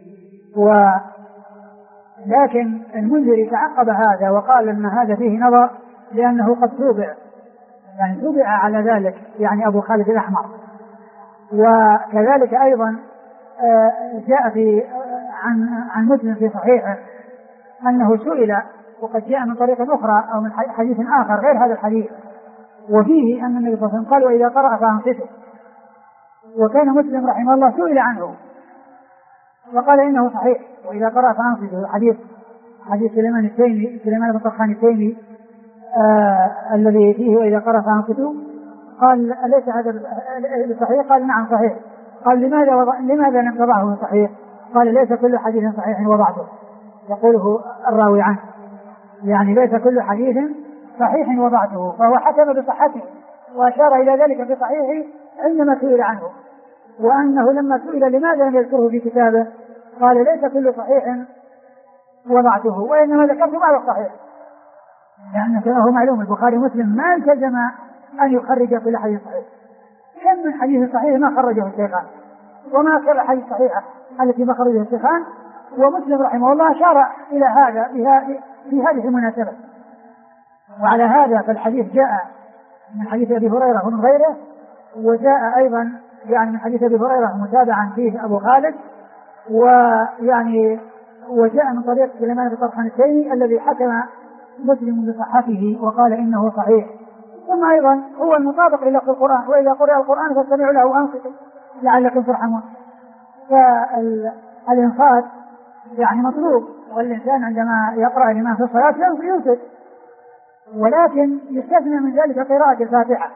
لكن المنذري تعقب هذا وقال أن هذا فيه نظر لأنه قد توبع، يعني توبع على ذلك يعني أبو خالد الأحمر. وكذلك أيضا جاء في عن مسلم في صحيحه أنه سئل، وقد جاء من طريق أخرى أو من حديث آخر غير هذا الحديث، وفيه أن النبي صلى الله عليه وسلم قال وإذا قرأ فأنصتوا، وكان مسلم رحمه الله سئل عنه وقال إنه صحيح وإذا قرأ فأنصتوا. حديث سليمان بن طرخان التيمي الذي فيه وإذا قرأ فأنصتوا، قال أليس هذا صحيح؟ قال نعم صحيح. قال لماذا لم تضعه صحيح؟ قال ليس كل حديث صحيح وضعته، يقوله الراوي عنه، يعني ليس كل حديث صحيح وضعته، فهو حكم بصحته وأشار إلى ذلك في صحيحه عندما سئل عنه، وأنه لما سئل لماذا لم يذكره في كتابه قال ليس كل صحيح وضعته، وإنما ذكرت بعض الصحيح، لأن كما هو معلوم البخاري ومسلم ما التزم أن يخرج كل حديث صحيح، كم من حديث صحيح ما خرجه الشيخان، وما كل حديث صحيحة التي ما خرجها الشيخان، ومسلم رحمه الله أشار إلى هذا في هذه المناسبة. وعلى هذا فالحديث جاء من حديث أبي هريرة ومن غيره، وجاء أيضا يعني من حديث أبي هريرة متابعا فيه أبو خالد، ويعني وجاء من طريق سليمان بن طرخان التيمي الذي حكم مسلم بصحته وقال إنه صحيح. ثم أيضا هو المطابق للفظ القرآن، وإذا قرأ القرآن فاستمعوا له وأنصتوا لعلكم ترحمون. فالإنصات يعني مطلوب، والإنسان عندما يقرأ الإمام في الصلاة ينصت، ولكن يستثنى من ذلك قراءة الفاتحة،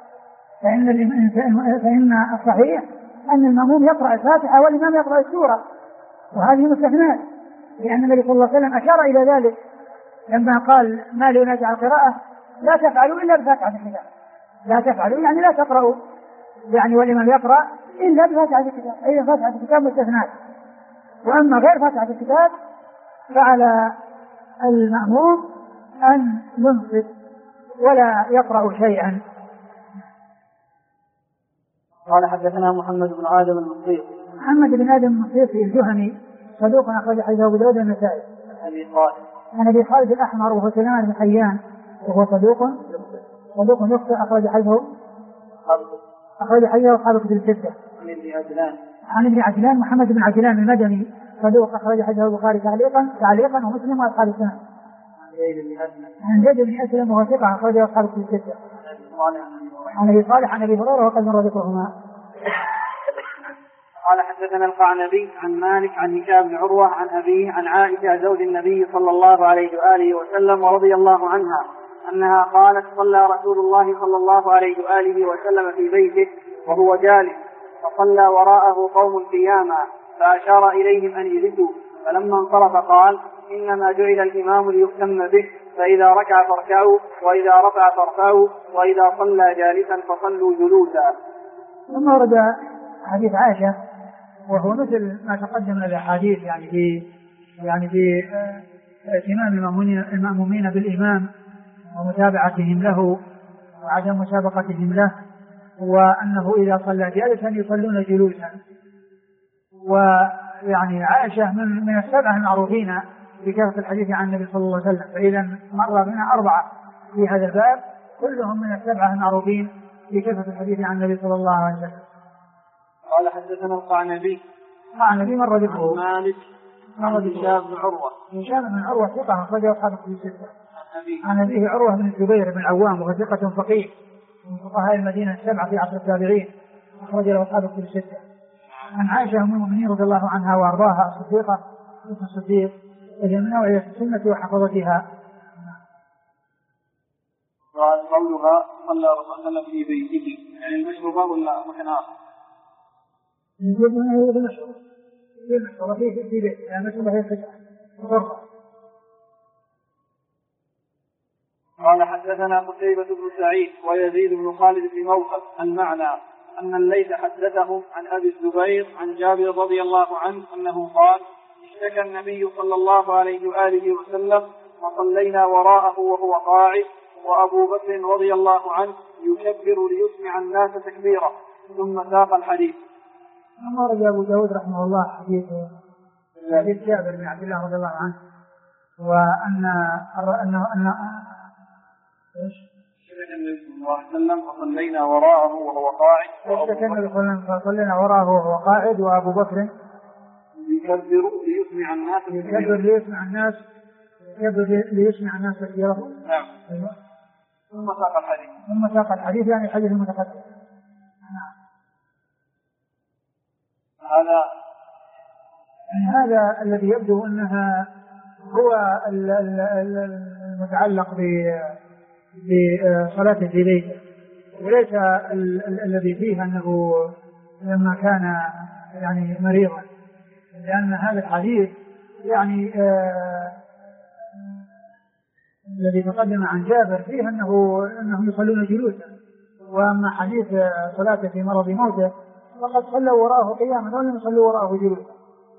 فإن الصحيح أن المأموم يقرأ الفاتحة والإمام يقرأ السورة، وهذه مستثناء، لأن النبي صلى الله عليه وسلم أشار إلى ذلك لما قال ما لي نجعل القراءة لا تفعلوا إلا بفاتحة الكتاب، لا تفعلوا يعني لا تقرأوا، يعني والإمام يقرأ إلا بفاتحة الكتاب، أي فاتحة الكتاب مستثناء. وأما غير فاتحة الكتاب فعلى المأموم أن ينصت ولا يقرأ شيئا. قال حدثنا محمد بن آدم المصيصي. محمد بن آدم المصيصي الجهني صدوق أخرج حديثه أبو داود والنسائي. عن أبي خالد الأحمر وهو سليمان بن حيان وهو صدوق يخطئ أخرج حديثه أصحاب كتب الستة. عن ابن عجلان محمد بن عجلان المدني صدوق أخرج حديثه البخاري تعليقا ومسلم وأصحاب السنن. عن زيد بن أسلم وهو ثقة أخرج أصحاب كتب الستة. عن أبي صالح عن أبي هريرة وقد مر ذكرهما. قال حدثنا القعنبي عن مالك عن هشام بن عروة عن أبيه عن عائشة زوج النبي صلى الله عليه وآله وسلم ورضي الله عنها أنها قالت صلى رسول الله صلى الله عليه وآله وسلم في بيته وهو جالس، فصلى وراءه قوم قياما فأشار إليهم أن يجلسوا، فلما انصرف قال إنما جعل الإمام ليهتم به، فإذا ركع فاركعوا وإذا رفع فارفعوا وإذا صلى جالسا فصلوا جلوسا. ثم ورد حديث عائشة وهو مثل ما تقدم من الأحاديث يعني في اهتمام المأمومين بالإمام ومتابعتهم له وعدم مسابقتهم له، وأنه إذا صلى جالسا يصلون جلوسا. ويعني عائشة من السبعة المعروفين بكثرة الحديث عن النبي صلى الله عليه وسلم، فإذا مر بنا أربعة في هذا الباب كلهم من السبعة المعروفين بكثرة الحديث عن النبي صلى الله عليه وسلم. قال حدثنا القعنبي مر ذكره. مالك عن هشام بن عروة ثقة أخرجه أصحاب كتب الستة. عن أبيه عروة بن الزبير بن العوام وهو ثقة فقيه من فقهاء المدينة السبعة في عصر التابعين أخرج له أصحاب كتب الستة. عن عائشة أم المؤمنين رضي الله عنها وأرضاها الصديقة بنت الصديق وهي من نوعية السنة وحفظتها. قال قولها صلى الله عليه وسلم في بيته يعني المشروبة ولا مكان آخر؟ المشروبة في بيت يعني المشروبة هي الفجأة. قال حدثنا قتيبة بن سعيد ويزيد بن خالد في موقف المعنى أن الليث حدثهم عن أبي الزبير عن جابر رضي الله عنه أنه قال اشتكى النبي صلى الله عليه وآله وسلم وصلينا وراءه وهو قاعد وأبو بكر رضي الله عنه يكبر ليسمع الناس تكبيرا ثم ساق الحديث. أما رجع أبو داود رحمه الله حديث جابر بن عبد الله رضي الله عنه وأن النبي صلى الله عليه وسلم وصلينا وراءه وهو قاعد فصلينا وراءه وهو قاعد وأبو بكر يكبر ليسمع الناس تكبيره. نعم. ثم ساق الحديث يعني الحديث المتقدم. هذا الذي يبدو أنها هو المتعلق بصلاة في بيته، وليس الذي فيه أنه لما كان يعني مريضا، لأن هذا الحديث يعني الذي تقدم عن جابر فيه أنهم يصلون جلوسا، وأما حديث صلاته في مرض موته فقد صلوا وراءه قياما ولم يصلوا وراءه جلوسا.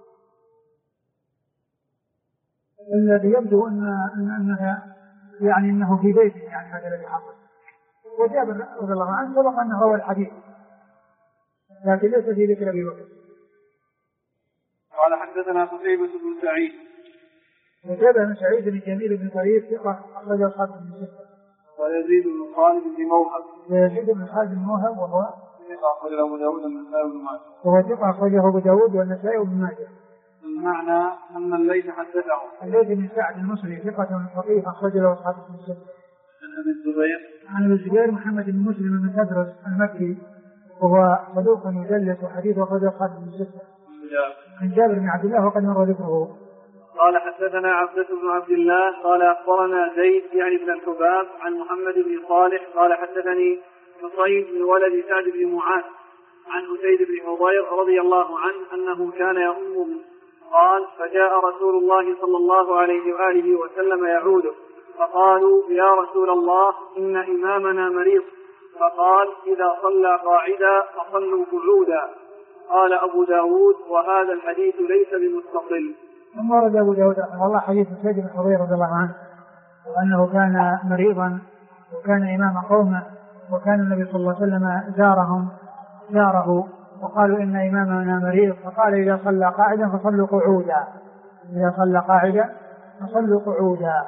الذي يبدو أنها يعني أنه في بيته يعني هذا الذي حصل. وجابر رضي الله عنه سبق أنه روى الحديث لكن ليس في ذكر أبي بكر. قال حدثنا قتيبة بن سعيد. قتيبة بن سعيد بن جميل بن طريف ثقة أخرج أصحاب بن ستة. ويزيد بن خالد بن موهب. ويزيد بن خالد بن موهب وهو ثقة أخرجه أبو داود والنسائي وابن ماجه. وهو ثقة أخرجه أبو داود والنسائي وابن ماجه. المعنى أن الليث حدثه. الليث بن سعد المصري ثقة فقيه أخرج له أصحاب بن ستة. عن أبي الزبير. عن أبي الزبير محمد بن مسلم بن تدرس المكي وهو صدوق يدلس وحديث أخرجه أصحاب بن ستة. عن جابر بن عبد الله وقد مر ذكره. قال حدثنا عبدة بن عبد الله قال أخبرنا زيد يعني بن الحباب عن محمد بن صالح قال حدثني حصين بن ولد سعد بن معاذ عن أسيد بن حضير رضي الله عنه أنه كان يؤمهم قال فجاء رسول الله صلى الله عليه وآله وسلم يعوده فقالوا يا رسول الله إن إمامنا مريض فقال إذا صلى قاعدا فصلوا قعودا. قال أبو داود وهذا الحديث ليس بمتصل. ثم ورد أبو داود رحمه الله حديث أسيد بن حضير رضي الله عنه وأنه كان مريضا وكان إمام قومه وكان النبي صلى الله عليه وسلم زاره وقالوا إن إمامنا مريض فقال إذا صلى قاعدا فصلوا قعودا. إذا صلى قاعدا فصلوا قعودا.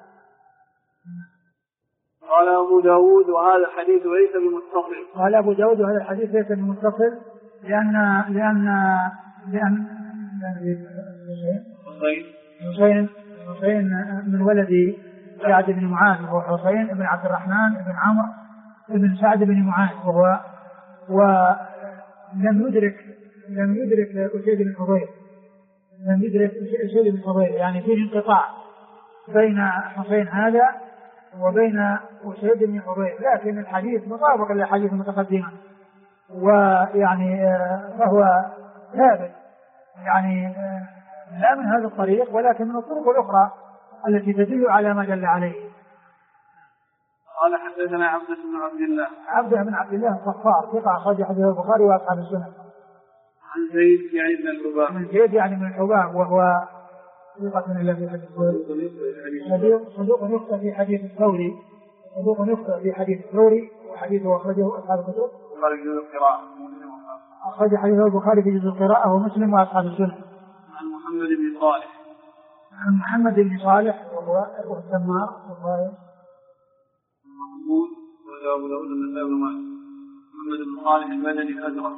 قال أبو داود وهذا الحديث ليس بمتصل. قال أبو داود وهذا الحديث ليس بمتصل لأن حسين من ولد سعد بن معاذ وهو حسين بن عبد الرحمن بن عمرو بن سعد بن معاذ وهو ولم يدرك أسيد بن حضير يعني فيه انقطاع بين حسين هذا وبين أسيد بن حضير لكن الحديث مطابق للحديث المتقدمة ويعني فهو ثابت يعني لا من هذا الطريق ولكن من الطرق الأخرى التي تدل على ما دل عليه. قال حدثنا عبدة بن عبد الله الصفار ثقة أخرج حديث البخاري وأصحاب السنن. عن زيد يعني بن الحباب. من زيد يعني من الحباب وهو ثقة الذي صدوق يخطئ في حديث الثوري وحديثه أخرجه أصحاب الكتب. أخرج حديث البخاري في جزء القراءة ومسلم وأصحاب السنن. عن محمد بن صالح وهو السماء والغاية محمود وأبو داود والنسائي وابن ماجه. محمد بن صالح المدني الأزرق.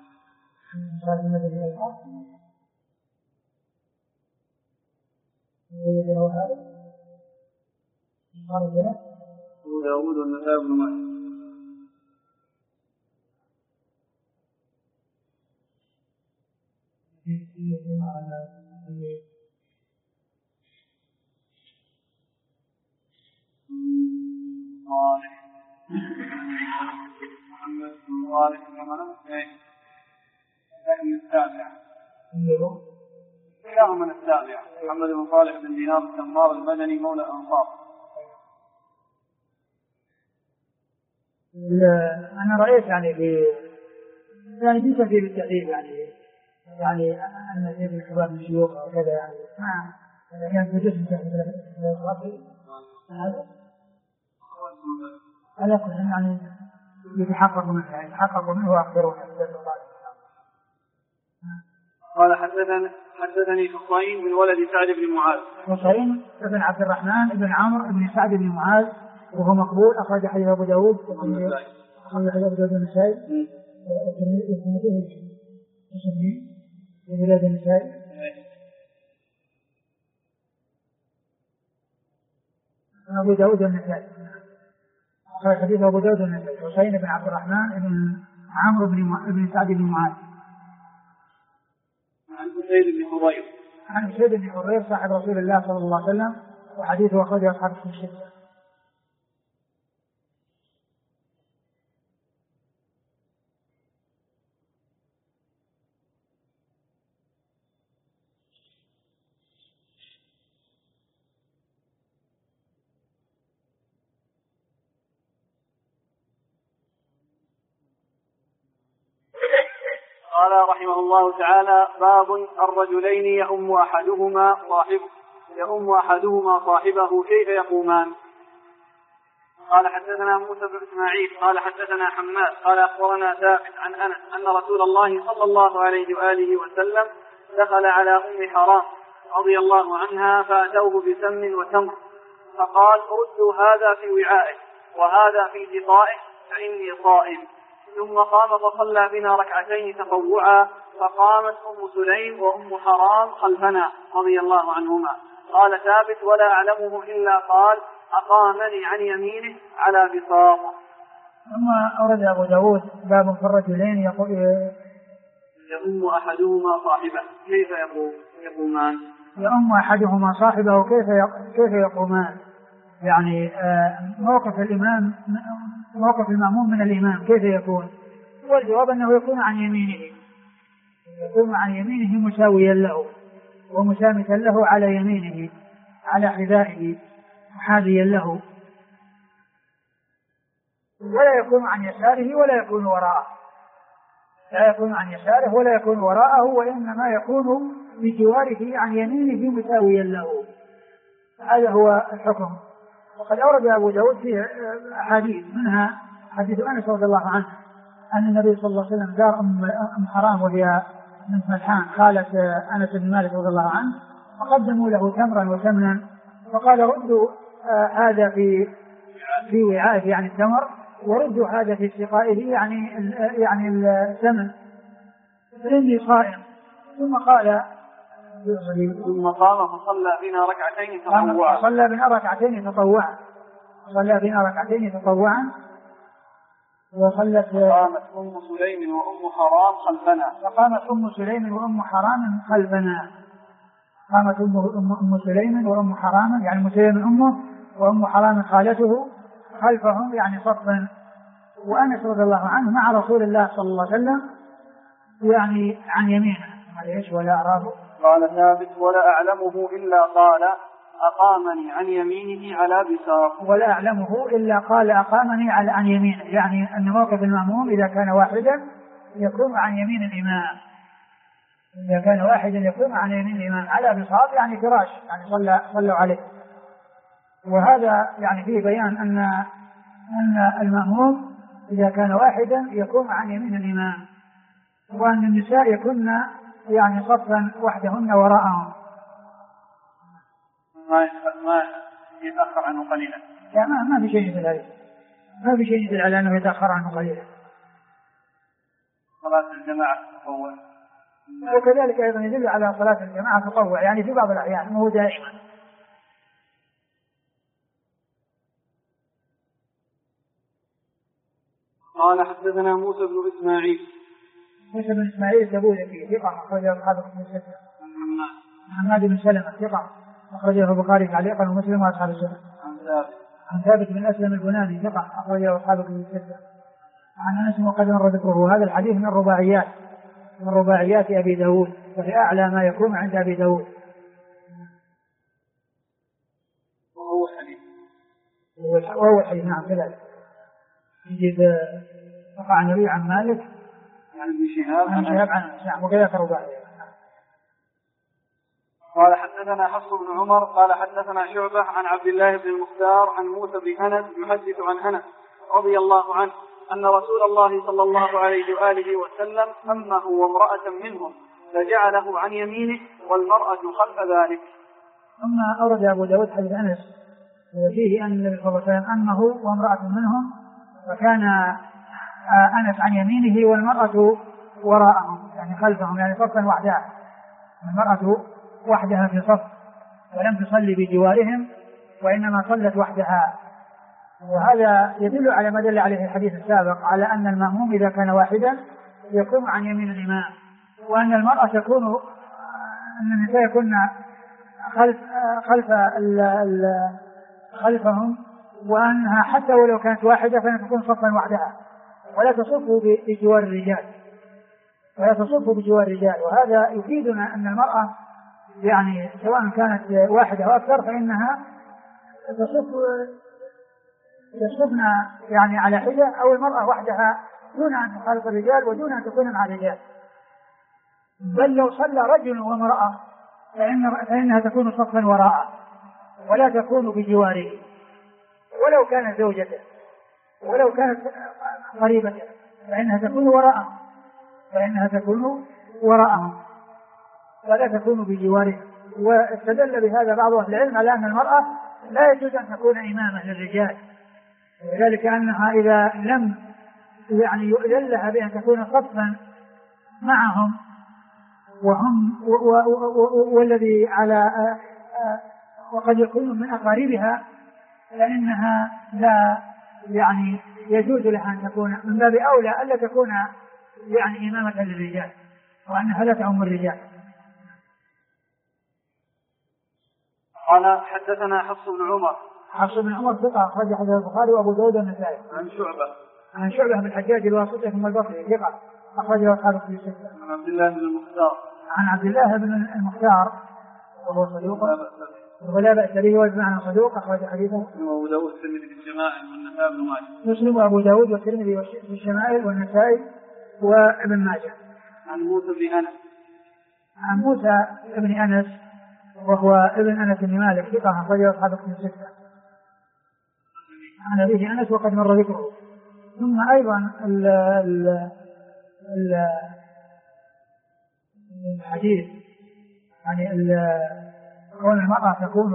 أبو داود والنسائي وابن ماجه. محمد بن صالح من التابع محمد بن صالح بن دينار التمار المدني مولى الأنصار. أنا رأيت يعني في تفسير التحديد يعني أن ابن الحباب من شيوخ وكذا يعني ما كان في جسم على كل يعني يتحقق منه وأخبرون. قال حدثني حصين من ولد سعد بن معاذ. حصين بن عبد الرحمن بن عمرو بن سعد بن معاذ وهو مقبول أخرج حديث أبو داود النسائي بلاد النسائي. أبو داود النسائي أخرج حديث أبو داود النسائي. حسين بن عبد الرحمن بن عمرو بن سعد بن معاذ. عن أسيد بن حضير صاحب رسول الله صلى الله عليه وسلم وحديثه أخرجه أصحاب الستة. قال رحمه الله تعالى: باب الرجلين يؤم أحدهما صاحبه كيف يقومان. قال حدثنا موسى بن إسماعيل قال حدثنا حماد قال أخبرنا ثابت عن أنس أن رسول الله صلى الله عليه وآله وسلم دخل على أم حرام رضي الله عنها فأتوه بسمن وتمر فقال: ردوا هذا في وعائه وهذا في سقائه فإني صائم. ثم قام فصلى بنا ركعتين تطوعا فقامت أم سليم وأم حرام خلفنا رضي الله عنهما. قال ثابت: ولا أعلمه إلا قال: أقامني عن يمينه على بساط. ثم أورد أبو داود باب في الرجلين يؤم أحدهما صاحبه كيف يقومان. يؤم أحدهما صاحبه كيف يقومان، يعني موقف المأموم من الإمام كيف يكون؟ والجواب أنه يكون عن يمينه مساويا له ومسامتا له على يمينه على حذائه محاذيا له، ولا يكون عن يساره ولا يكون وراءه، وإنما يكون بجواره عن يمينه مساويا له. هذا هو الحكم. وقد أورد أبو داود فيه أحاديث، منها حديث أنس رضي الله عنه أن النبي صلى الله عليه وسلم زار أم حرام وهي من ملحان خالة أنس بن مالك رضي الله عنه، فقدموا له تمرا وسمنا فقال: ردوا هذا في وعائه يعني التمر، وردوا هذا في سقائه يعني السمن، فإني صائم. ثم قام فصلى بنا ركعتين تطوعا وخلت فقامت أم سليم وأم حرام خلفنا. قامت أم سليم وأم حرام يعني مسلم أمه وأم حرام خالته خلفهم يعني صفا. وأنس رضي الله عنه مع رسول الله صلى الله عليه وسلم يعني عن يمينه. ولا أراه. قال ثابت: ولا أعلمه إلا قال: أقامني عن يمينه على بساط. ولا أعلمه إلا قال: أقامني عن يمينه، يعني أن موقف المأموم إذا كان واحدا يكون عن يمين الإمام، على بساط يعني فراش، يعني صلوا عليه. وهذا يعني فيه بيان أن المأموم إذا كان واحدا يكون عن يمين الإمام، وأن النساء يكون يعني صفا وحدهن وراءهم، ما يتأخر عنه قليلا. يعني ما في شيء يدل عليه، على أنه يتأخر عنه قليلا. صلاة الجماعة تطوع، وكذلك أيضا يدل على صلاة الجماعة تطوع، يعني في بعض الأحيان مو دائما. قال حدثنا موسى بن إسماعيل تبوذكي ثقة أخرجه أصحاب الكتب الستة. حماد بن سلمة ثقة أخرجه البخاري تعليقا ومسلم وأصحاب السنة. عن ثابت بن أسلم البناني ثقة أخرجه أصحاب الكتب الستة. عن أنس وقد مر ذكره. هذا الحديث من رباعيات أبي داود، وهي أعلى ما يكون عند أبي داود. وهو حديث نعم كذلك. يجد وقع النبي عن مالك عن ابن شهاب عن وكذلك رباعية. قال حدثنا حفص بن عمر قال حدثنا شعبة عن عبد الله بن المختار عن موسى بن أنس يحدث عن أنس رضي الله عنه أن رسول الله صلى الله عليه وآله وسلم أمه وامرأة منهم فجعله عن يمينه والمرأة خلف ذلك. ثم أورد أبو داود حديث أنس فيه أن النبي صلى الله عليه وسلم أمه وامرأة منهم، فكان أنس عن يمينه والمرأة وراءهم يعني خلفهم، يعني صفا وحدها، المرأة وحدها في صف ولم تصلي بجوارهم وإنما صلت وحدها. وهذا يدل على ما دل عليه الحديث السابق على أن المأموم إذا كان واحدا يقوم عن يمين الإمام، وأن المرأة أن النساء يكون خلفهم، وأنها حتى ولو كانت واحدة فإن تكون صفا وحدها ولا تصف بجوار الرجال. وهذا يفيدنا أن المرأة يعني سواء كانت واحدة أو أكثر فإنها تصفنا يعني على حدة، أو المرأة وحدها دون أن تخالط الرجال ودون أن تكون مع الرجال. بل لو صلى رجل وامرأة فإنها تكون صفا وراءه ولا تكون بجواره، ولو كانت زوجته ولو كانت قريبته فإنها تكون وراءه ولا تكون بجواره. واستدل بهذا بعض أهل العلم على أن المرأة لا يجوز أن تكون إمامة للرجال، وذلك أنها إذا لم يؤذن لها بأن تكون صفا معهم والذي على وقد يكون من أقاربها فإنها لا يجوز لها أن تكون من باب أولى ألا تكون إمامة للرجال وأنها لا تعم الرجال. قال حدثنا حفص بن عمر ثقة أخرج حديث البخاري وأبو داود والنسائي. عن شعبة بن الحجاج الواسطي ثم البصري ثقة أخرج أصحابه في الستة. عن عبد الله بن المختار وهو صدوق ولا بأس به وجمع صدوق أخرج حديثه مسلم وأبو داود والترمذي في الشمائل والنسائي وابن ماجه. مسلم وأبو داود والترمذي في الشمائل والنسائي وابن ماجه. عن موسى بن أنس وهو ابن أنس بن مالك ثقة أخرج أصحابه في الستة. عن أبيه أنس وقد مر ذكره. ثم أيضا الحديث كون المرأة تكون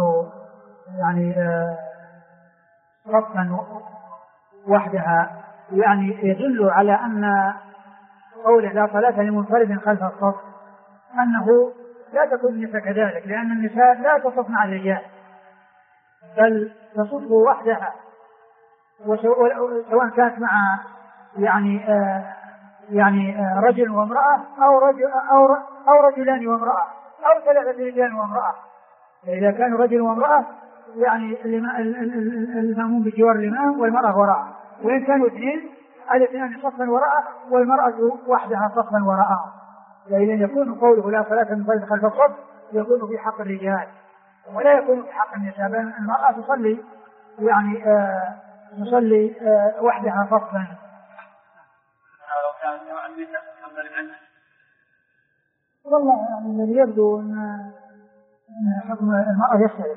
صفا وحدها يدل على أن قوله لا صلاة لمنفرد خلف الصف أنه لا تكون النساء كذلك، لأن النساء لا تصف مع الرجال بل تصف وحدها، سواء كانت مع رجل وامرأة أو رجلان وامرأة أو 3 رجال وامرأة. إذا كانوا رجل وامرأة المأموم بجوار الإمام والمرأة وراءه، وإن كانوا 2 الاثنان صفا وراءه والمرأة وحدها صفا وراءه، فإذا يكون قوله لا صلاة لمنفرد خلف الصف يكون في حق الرجال ولا يكون في حق النساء، بل المرأة تصلي وحدها صفا. والله الذي يبدو أن حكم المرأة يختلف،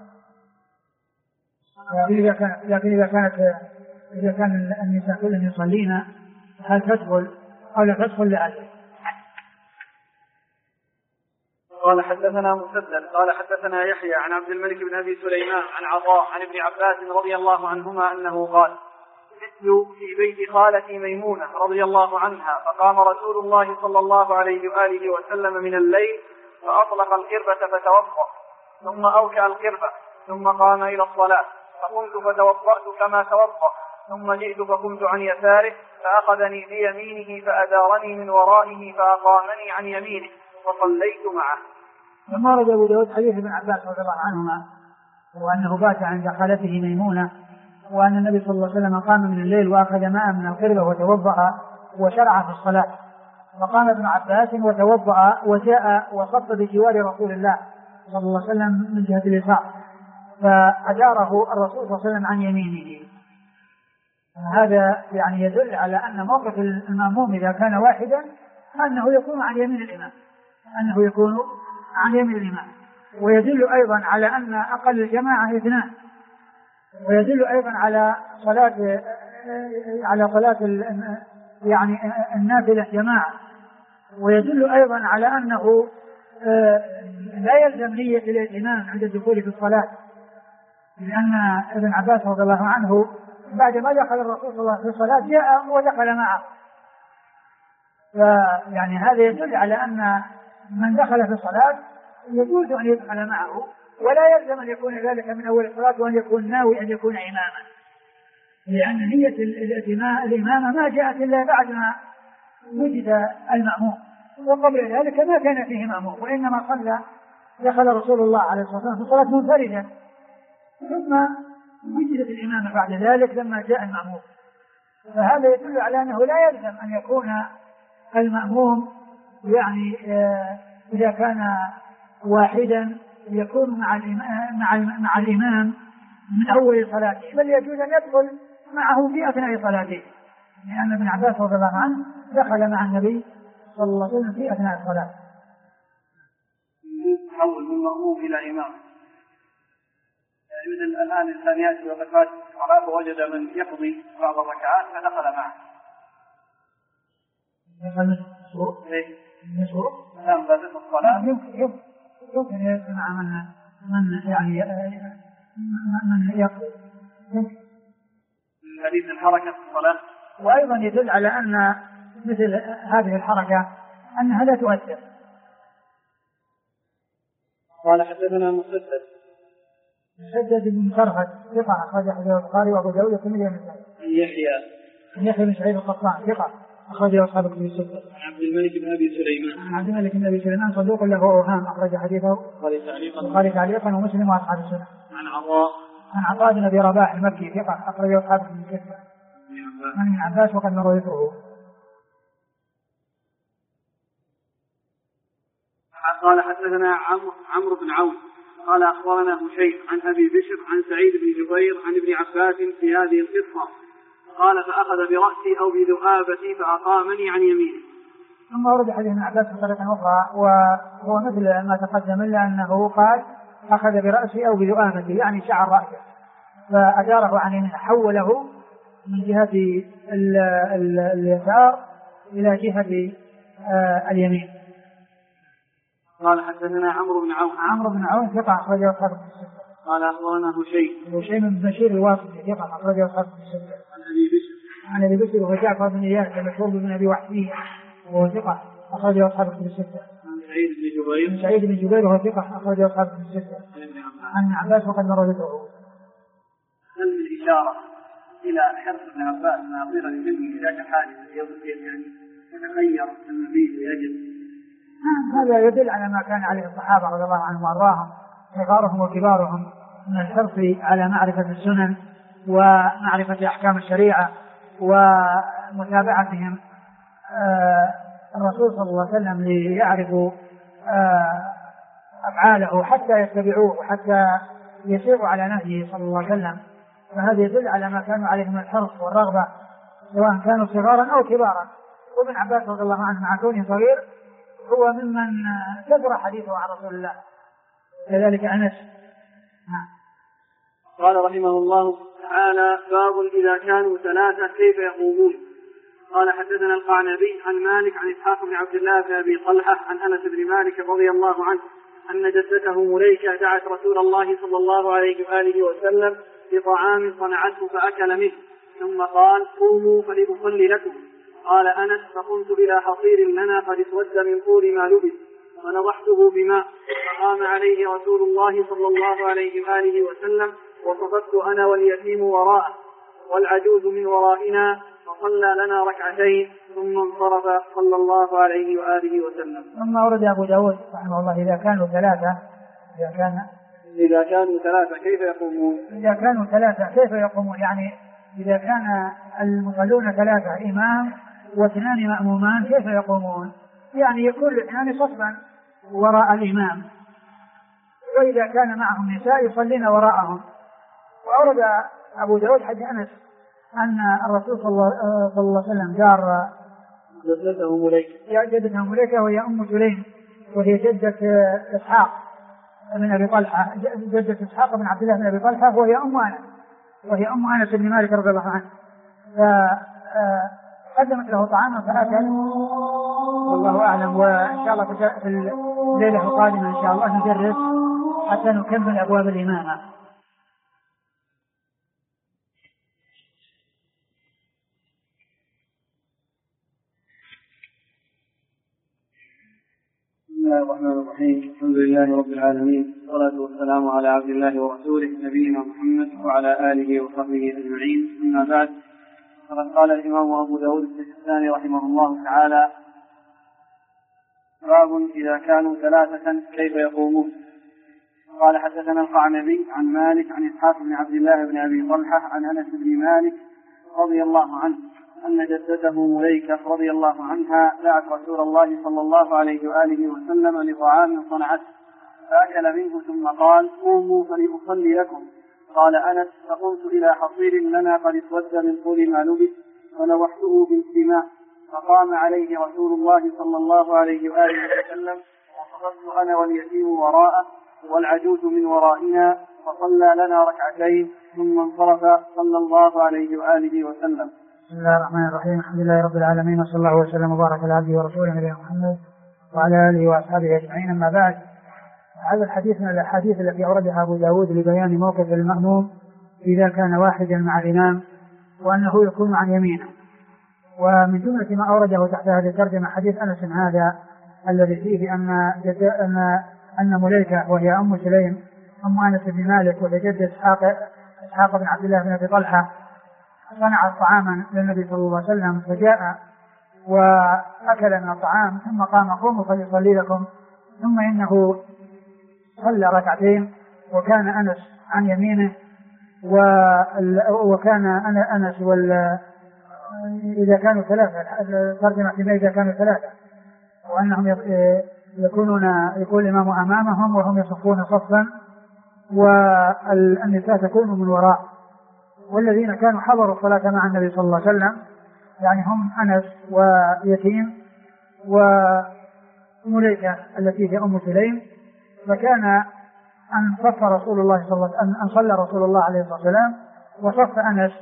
لكن إذا كان النساء كلهم يصلين هل تدخل أو لا تدخل لأجل. قال حدثنا مسدد قال حدثنا يحيى عن عبد الملك بن أبي سليمان عن عطاء عن ابن عباس رضي الله عنهما أنه قال جئت في بيت خالتي ميمونة رضي الله عنها فقام رسول الله صلى الله عليه وآله وسلم من الليل فأطلق القربة فتوضأ ثم أوكى القربة ثم قام إلى الصلاة فقمت فتوضأت كما توضأ ثم جئت فقمت عن يساره فأخذني بيمينه فأدارني من ورائه فأقامني عن يمينه فصليت معه. ثم ورد أبو داود حديث ابن عباس رضي الله عنهما وأنه بات عند خالته ميمونة وأن النبي صلى الله عليه وسلم قام من الليل وأخذ ماء من القربة وتوضأ وشرع في الصلاة، فقام ابن عباس وتوضأ وجاء وصف بجوار رسول الله صلى الله عليه وسلم من جهة اليسار فأداره الرسول صلى الله عليه وسلم عن يمينه. هذا يدل على أن موقف المأموم إذا كان واحدا أنه يكون عن يمين الإمام، ويدل أيضا على أن أقل الجماعة 2، ويدل أيضا على صلاة النافلة جماعة، ويدل أيضا على أنه لا يلزم نية الإمام عند الدخول في الصلاة، لأن ابن عباس رضي الله عنه بعدما دخل الرسول صلى الله عليه وسلم في الصلاة جاء ودخل معه، هذا يدل على أن من دخل في الصلاة يجوز أن يدخل معه ولا يلزم أن يكون ذلك من أول الصلاة وأن يكون ناوي أن يكون إماما، لأن نية الإمامة ما جاءت إلا بعد ما وجد المأموم، وقبل ذلك ما كان فيه مأموم، وإنما دخل رسول الله عليه الصلاة والسلام في الصلاة منفردا ثم وجدت الإمامة بعد ذلك لما جاء المأموم. فهذا يدل على أنه لا يلزم أن يكون المأموم إذا كان واحدا يكون مع الإمام من أول صلاته، بل يجوز أن يدخل معه في أثناء صلاته، لأن ابن عباس رضي الله عنه دخل مع النبي صلى الله عليه وسلم في أثناء الصلاة. تحول من مأموم إلى إمام، يعني مثل الآن الإنسان يأتي وقد فات الصلاة ووجد من يقضي بعض الركعات فدخل معه. نعم فاتت الصلاة يمكن يجمع من يعني من يقضي حديث الحركة في الصلاة. وأيضا يدل على أن مثل هذه الحركة أنها لا تؤثر. قال حدثنا مسدد بن مسرهد ثقة أخرج حديث البخاري وأبو داود والترمذي والنسائي. يحيى بن سعيد القطان ثقة أخرجه أصحاب الكتب الستة. عن عبد الملك بن أبي سليمان صدوق له أوهام أخرج حديثه البخاري تعليقا ومسلم وأصحاب السنة. عن عطاء بن أبي رباح المكي ثقة أخرجه أصحاب الكتب الستة. عن ابن عباس وقد مرويته. قال حدثنا عمرو بن عون قال أخبرنا هشيم عن أبي بشر عن سعيد بن جبير عن ابن عباس في هذه القصة قال فأخذ برأسي أو بذؤابتي فأقامني عن يمينه. ثم ورد حديث ابن عباس بطريقة أخرى وهو مثل ما تقدم إلا أنه قال أخذ برأسي أو بذؤابتي يعني شعر رأسه فأداره عن يمينه، حوله من جهة اليسار إلى جهة اليمين. قال حدثنا عمرو بن عون ثقة أخرجه أصحاب الكتب الستة. قال أخبرنا هشيم بن بشير الواسطي ثقة أخرجه أصحاب الكتب الستة. عن أبي بشر وهو جعفر بن إياس المشهور بن أبي وحشية وهو ثقة أخرجه أصحاب الكتب الستة. عن سعيد بن جبير وهو ثقة أخرجه أصحاب الكتب الستة. عن ابن عباس وقد مرويته. هل من إشارة إلى حرص ابن عباس ما أطير لمنه ذاك الحادث يضرب يعني يتخير النبي ويجد؟ هذا يدل على ما كان عليه الصحابة رضي الله عنهم وأرضاهم صغارهم وكبارهم من الحرص على معرفة السنن ومعرفة أحكام الشريعة ومتابعتهم الرسول صلى الله عليه وسلم ليعرفوا أفعاله حتى يتبعوه وحتى يسيروا على نهجه صلى الله عليه وسلم. فهذا يدل على ما كانوا عليه من الحرص والرغبة سواء كانوا صغارا أو كبارا. وابن عباس رضي الله عنه مع كونه صغير هو ممن كثر حديثه عن رسول الله كذلك أنس. قال رحمه الله تعالى باب إذا كانوا ثلاثة كيف يقومون. قال حدثنا القعنبي عن مالك عن إسحاق بن عبد الله بن أبي طلحة عن أنس بن مالك رضي الله عنه أن جدته مليكة دعت رسول الله صلى الله عليه وآله وسلم بطعام صنعته فأكل منه ثم قال قوموا فلأصلي لكم. قال أنس فقمت إلى حصير لنا قد اسود من طول ما لبس فنضحته بماء فقام عليه رسول الله صلى الله عليه وآله وسلم وصفدت أنا واليتيم وراءه والعجوز من ورائنا فصلى لنا ركعتين ثم انصرف صلى الله عليه وآله وسلم. ثم ورد أبو داود رحمه الله إذا كانوا ثلاثة كيف يقومون. إذا كانوا ثلاثة كيف يقومون يعني إذا كان المصلون ثلاثة إمام واثنان مأمومان كيف يقومون يعني يكون الاثنان صفا وراء الإمام وإذا كان معهم نساء يصلين وراءهم. وأورد أبو داود حديث أنس أن الرسول صلى الله عليه وسلم جار جدته مليكة وهي أم سليم وهي جدة إسحاق بن أبي طلحة جدة إسحاق بن عبد الله بن أبي طلحة وهي أم أنس بن مالك رضي الله عنه فقدمت له طعاما فأكل والله أعلم. وإن شاء الله في الليلة القادمة إن شاء الله ندرس حتى نكمل أبواب الإمامة. بسم الله الرحمن الرحيم. الحمد لله رب العالمين والصلاة والسلام على عبد الله ورسوله نبينا محمد وعلى آله وصحبه أجمعين. أما بعد فقد قال الإمام أبو داود السجستاني رحمه الله تعالى باب إذا كانوا ثلاثة كيف يقومون. قال حدثنا القعنبي عن مالك عن إسحاق بن عبد الله بن أبي طلحة عن أنس بن مالك رضي الله عنه أن جدته مليكة رضي الله عنها دعت رسول الله صلى الله عليه وآله وسلم لطعام صنعته فأكل منه ثم قال قوموا فلأصلي لكم. قال أنس فقمت إلى حصير لنا قد اسود من طول ما لبس فنوحته بالسماء فقام عليه رسول الله صلى الله عليه وآله وسلم، وصفدت أنا واليتيم وراءه والعجوز من ورائنا، فصلى لنا ركعتين ثم انصرف صلى الله عليه وآله وسلم. بسم الله الرحمن الرحيم. الحمد لله رب العالمين، وصلى الله وسلم وبارك على عبده ورسوله نبينا محمد وعلى آله وأصحابه أجمعين. أما بعد، هذا الحديث من الأحاديث التي أوردها أبو داود لبيان موقف المأموم إذا كان واحدا مع الإمام وأنه يكون عن يمينه. ومن جملة ما أورده تحت هذه الترجمة حديث أنس هذا الذي فيه أن مليكة وهي أم سليم أم أنس بن مالك وهي جد إسحاق بن عبد الله بن أبي طلحة صنعت طعاما للنبي صلى الله عليه وسلم، فجاء وأكل من الطعام ثم قام قوموا فليصلي لكم، ثم إنه صلى ركعتين وكان أنس عن يمينه، وكان أنس إذا كانوا ثلاثة، الترجمة فيما إذا كانوا ثلاثة، وأنهم يكون الإمام أمامهم وهم يصفون صفا والنساء تكون من وراء. والذين كانوا حضروا الصلاة مع النبي صلى الله عليه وسلم يعني هم أنس ويتيم ومليكة التي هي أم سليم، فكان أن صف رسول الله صلى الله عليه وسلم، أن صلى رسول الله عليه الصلاة والسلام وصف أنس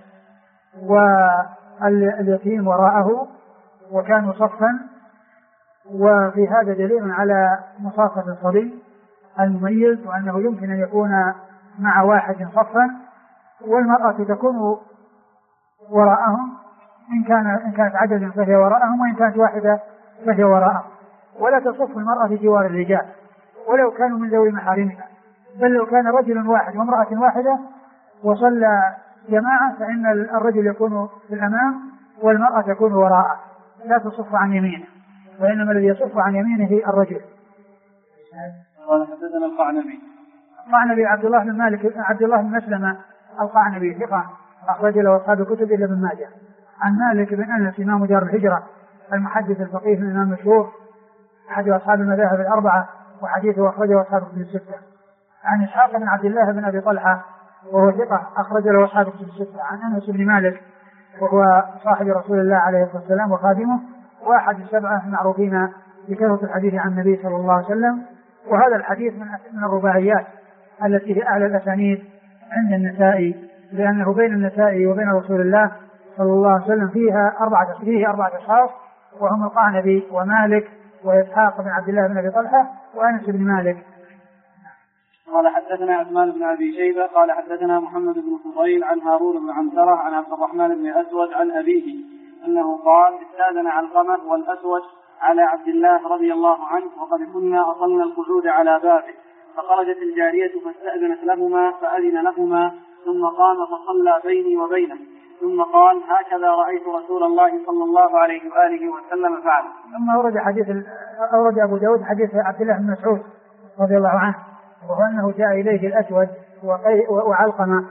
واليتيم وراءه وكانوا صفا. وفي هذا دليل على مصافة الصبي المميز، وأنه يمكن أن يكون مع واحد صفا والمرأة تكون وراءهم، إن كانت عدد فهي وراءهم، وإن كانت واحدة فهي وراءهم. ولا تصف المرأة في جوار الرجال ولو كانوا من ذوي محارمها، بل لو كان رجل واحد وامرأة واحدة وصلى جماعة فإن الرجل يكون في الأمام والمرأة تكون وراءه، لا تصف عن يمينه، وإنما الذي يصف عن يمينه الرجل. قال حدثنا القعنبي عبد الله بن مسلمة القعنبي ثقة أخرج له أصحاب الكتب إلا ابن ماجه. عن مالك بن أنس إمام دار الهجرة المحدث الفقيه من الإمام المشهور أحد أصحاب المذاهب الأربعة، وحديثه أخرجه أصحاب الكتب الستة. عن إسحاق بن عبد الله بن أبي طلحة وهو ثقة أخرج له أصحاب الكتب الستة. عن أنس بن مالك وهو صاحب رسول الله عليه الصلاة والسلام وخادمه، وأحد السبعة المعروفين بكثرة الحديث عن النبي صلى الله عليه وسلم. وهذا الحديث من الرباعيات التي هي أعلى الأسانيد عند النسائي، لأنه بين النسائي وبين رسول الله صلى الله عليه وسلم فيه أربعة أشخاص، وهم القعنبي ومالك وإسحاق بن عبد الله بن أبي طلحة وأنس بن مالك. قال حدثنا عثمان بن أبي شيبة قال حدثنا محمد بن فضيل عن هارون بن عنترة عن عبد الرحمن بن أسود عن أبيه أنه قال استأذن علقمة والأسود على عبد الله رضي الله عنه وقد كنا أصلنا القعود على بابه، فخرجت الجارية فاستأذنت لهما فأذن لهما، ثم قام فصلى بيني وبينه، ثم قال هكذا رأيت رسول الله صلى الله عليه وآله وسلم فعل. ثم أورد أبو داود حديث عبد الله بن مسعود رضي الله عنه، وهو أنه جاء إليه الأسود وعلقمة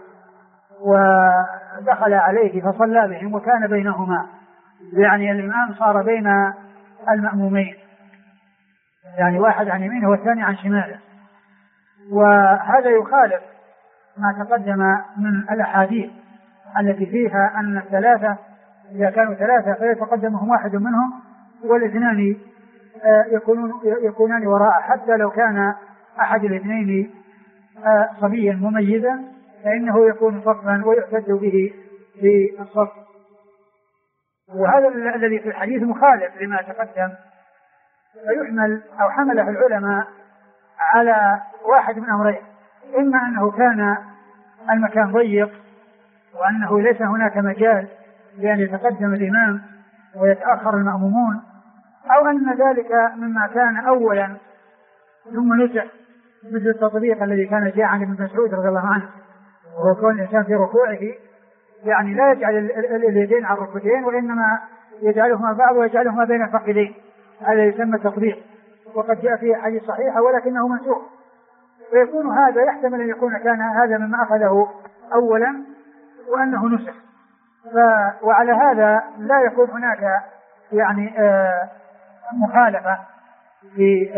ودخل عليه فصلى بهم وكان بينهما، يعني الإمام صار بين المأمومين، يعني واحد عن يمينه والثاني عن شماله. وهذا يخالف ما تقدم من الأحاديث التي فيها أن الثلاثة إذا كانوا ثلاثة فيتقدمهم واحد منهم والاثنان يكونان وراء، حتى لو كان أحد الاثنين صبيا مميزا فإنه يكون صفا ويحتج به في الصف. وهذا الذي في الحديث مخالف لما تقدم، فيحمل أو حمله العلماء على واحد من أمرين: إما أنه كان المكان ضيق وأنه ليس هناك مجال لأن يتقدم الإمام ويتأخر المأمومون، أو أن ذلك مما كان أولا ثم نسخ، مثل التطبيق الذي كان جاء عن ابن مسعود رضي الله عنه، وهو كون الإنسان في ركوعه يعني لا يجعل اليدين على الركبتين وإنما يجعلهما بعض ويجعلهما بين الفخذين، هذا يسمى التطبيق، وقد جاء فيه حديث صحيحة ولكنه منسوخ. ويكون هذا يحتمل أن يكون كان هذا مما أخذه أولا وأنه نسخ، وعلى هذا لا يكون هناك يعني مخالفة في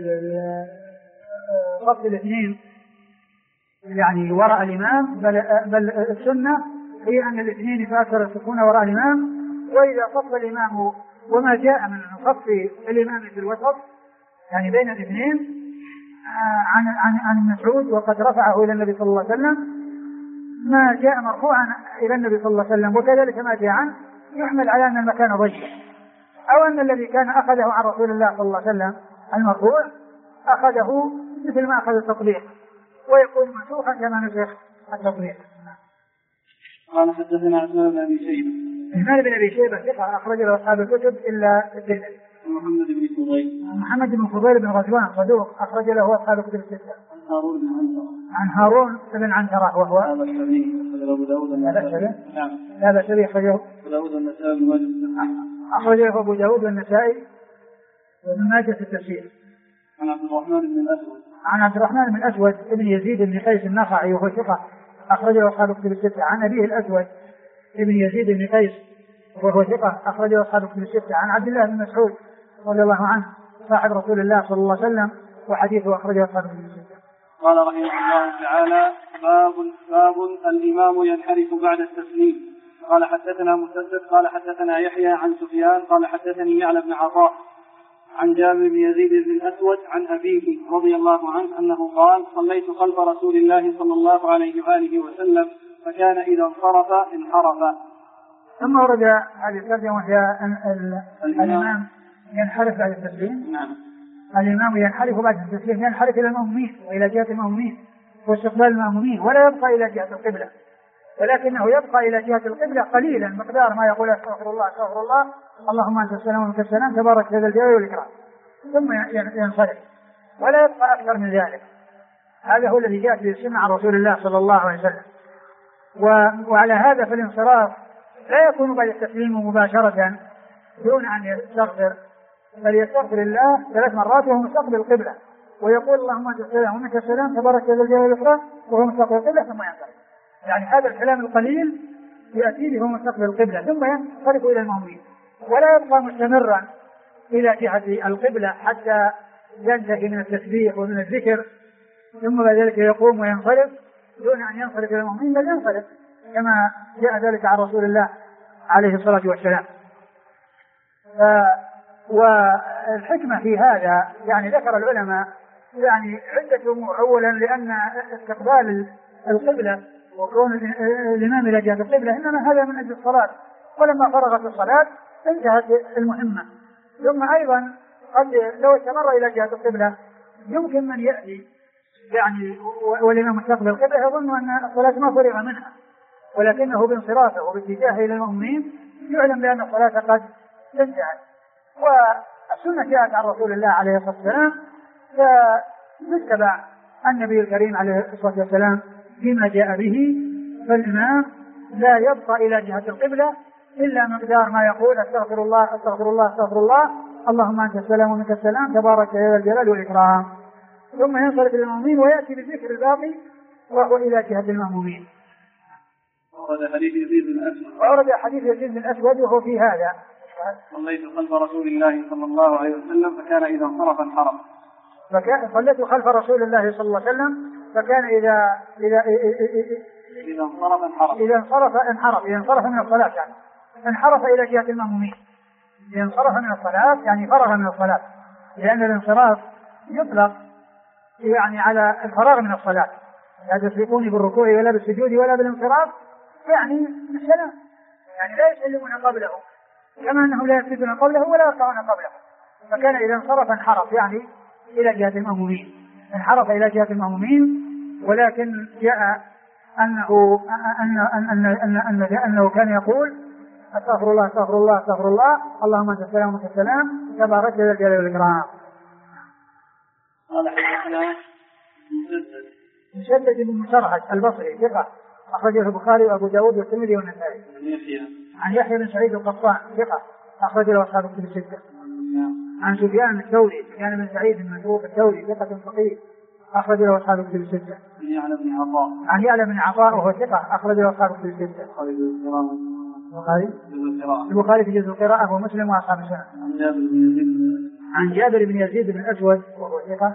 صف الاثنين يعني وراء الإمام، بل السنة هي أن الاثنين فأكثر يكون وراء الإمام، وإذا صف الإمام وما جاء من صف الإمام في الوسط يعني بين الاثنين عن مسعود وقد رفعه إلى النبي صلى الله عليه وسلم، ما جاء مرفوعا إلى النبي صلى الله عليه وسلم، وكذلك ما جاء عنه يحمل على أن المكان ضيق، أو أن الذي كان أخذه عن رسول الله صلى الله عليه وسلم المرفوع أخذه مثل ما أخذ التطبيق، ويكون منسوخا كما نسخ التطبيق. قال حدثنا عثمان بن أبي شيبة. عثمان بن أبي شيبة ثقة أخرج له أصحاب الكتب إلا الترمذي. محمد بن فضيل. محمد بن فضيل بن غزوان صدوق أخرج له أصحاب الكتب الستة. عن هارون بن عنترة وهو هذا الشبيه أبو داود النسائي. نعم. هذا شبيه أخرجه أبو داود النسائي أخرجه أبو داود النسائي وابن ماجه في التفسير. عن عبد الرحمن بن الأسود. عن عبد الرحمن بن الأسود ابن يزيد بن قيس النخعي وهو ثقة أخرجه أصحاب الكتب الستة. عن أبيه الأسود ابن يزيد بن قيس وهو ثقة أخرجه أصحاب الكتب الستة. عن عبد الله بن مسعود رضي الله عنه صاحب رسول الله صلى الله عليه وسلم وحديثه أخرجه أصحاب الكتب الستة. قال رحمه الله تعالى: باب الإمام ينحرف بعد التسليم. قال حدثنا مسدد قال حدثنا يحيى عن سفيان قال حدثني يعلى بن عطاء عن جابر بن يزيد بن الأسود عن أبيه رضي الله عنه أنه قال: صليت خلف رسول الله صلى الله عليه وآله وسلم فكان إذا انصرف انحرف. ثم ورد هذه الترجمة وهي الإمام ينحرف بعد التسليم. نعم. الإمام ينحرف بعد التسليم ينحرف إلى المأمومين وإلى جهة المأمومين واستقبال المأمومين، ولا يبقى إلى جهة القبلة، ولكنه يبقى إلى جهة القبلة قليلا مقدار ما يقول استغفر الله استغفر الله اللهم أنت السلام ومنك السلام تبارك ذا الجلال والإكرام، ثم ينصرف، ولا يبقى أكثر من ذلك. هذا هو الذي جاءت به السنة عن رسول الله صلى الله عليه وسلم. وعلى هذا فالانصراف لا يكون بعد التسليم مباشرة دون أن يستغفر، بل يستغفر الله 3 مرات وهو مستقبل القبلة، ويقول اللهم أنت السلام ومنك السلام تبارك ذا الجلال والإكرام وهو مستقبل القبلة ثم ينصرف. يعني هذا الكلام القليل يأتي به مستقبل القبلة ثم ينصرف إلى المأمومين، ولا يبقى مستمرا إلى جهة القبلة حتى ينتهي من التسبيح ومن الذكر ثم بعد ذلك يقوم وينصرف دون أن ينصرف إلى المأمومين، بل ينصرف كما جاء ذلك عن رسول الله عليه الصلاة والسلام. والحكمة في هذا يعني ذكر العلماء يعني عدة أمور. أولا لأن استقبال القبلة وكون الإمام إلى جهة القبلة إنما هذا من أجل الصلاة، ولما فرغت الصلاة انتهت المهمة. ثم أيضا قد لو استمر إلى جهة القبلة يمكن من يأتي يعني والإمام مستقبل القبلة يظن أن الصلاة ما فرغ منها، ولكنه بانصرافه وباتجاهه إلى المؤمنين يعلم بأن الصلاة قد انتهت. والسنة جاءت عن رسول الله عليه الصلاة والسلام، فنتبع النبي الكريم عليه الصلاة والسلام فيما جاء به، فالإمام لا يبقى إلى جهة القبلة إلا مقدار ما يقول استغفر الله استغفر الله استغفر الله اللهم أنت السلام ومنك السلام تبارك ذا الجلال والإكرام، ثم ينصرف إلى المأمومين ويأتي بالذكر الباقي وهو إلى جهة المأمومين. ورد حديث يزيد بن الأسود. ورد حديث يزيد بن الأسود وهو في هذا: صليت خلف رسول الله صلى الله عليه وسلم فكان إذا انصرف انحرف. صليت خلف رسول الله صلى الله عليه وسلم فكان إذا انصرف انحرف. إذا انصرف من الصلاة يعني انحرف إلى جهة المأمومين. إذا انصرف من الصلاة يعني فرغ من الصلاة، لأن الانصراف يطلق يعني على الفراغ من الصلاة، لا تسبقوني بالركوع ولا بالسجود ولا بالانصراف، يعني السلام، يعني لا يسلمون قبله كما أنهم لا يسجدون قبله ولا يركعون قبله. فكان إذا انصرف انحرف يعني إلى جهة المأمومين، انحرف إلى جهة المأمومين. ولكن جاء أنه كان يقول استغفر الله استغفر الله استغفر الله اللهم أنت السلام ومنك السلام تبارك ذا الجلال والإكرام. قال حدثنا مسدد بن مسرهد البصري ثقة أخرجه البخاري وأبو داود والترمذي والنسائي. عن يحيى بن سعيد القطان ثقة أخرجه أصحاب الكتب الستة. عن سفيان الثوري سفيان بن سعيد المسروق الثوري ثقة فقيه أخرجه أصحاب الكتب الستة. عن يعلى بن عطاء وهو ثقة أخرجه أصحاب الكتب الستة. البخاري في جزء القراءة ومسلم وأصحاب السنة. عن جابر بن يزيد بن الأسود وهو ثقة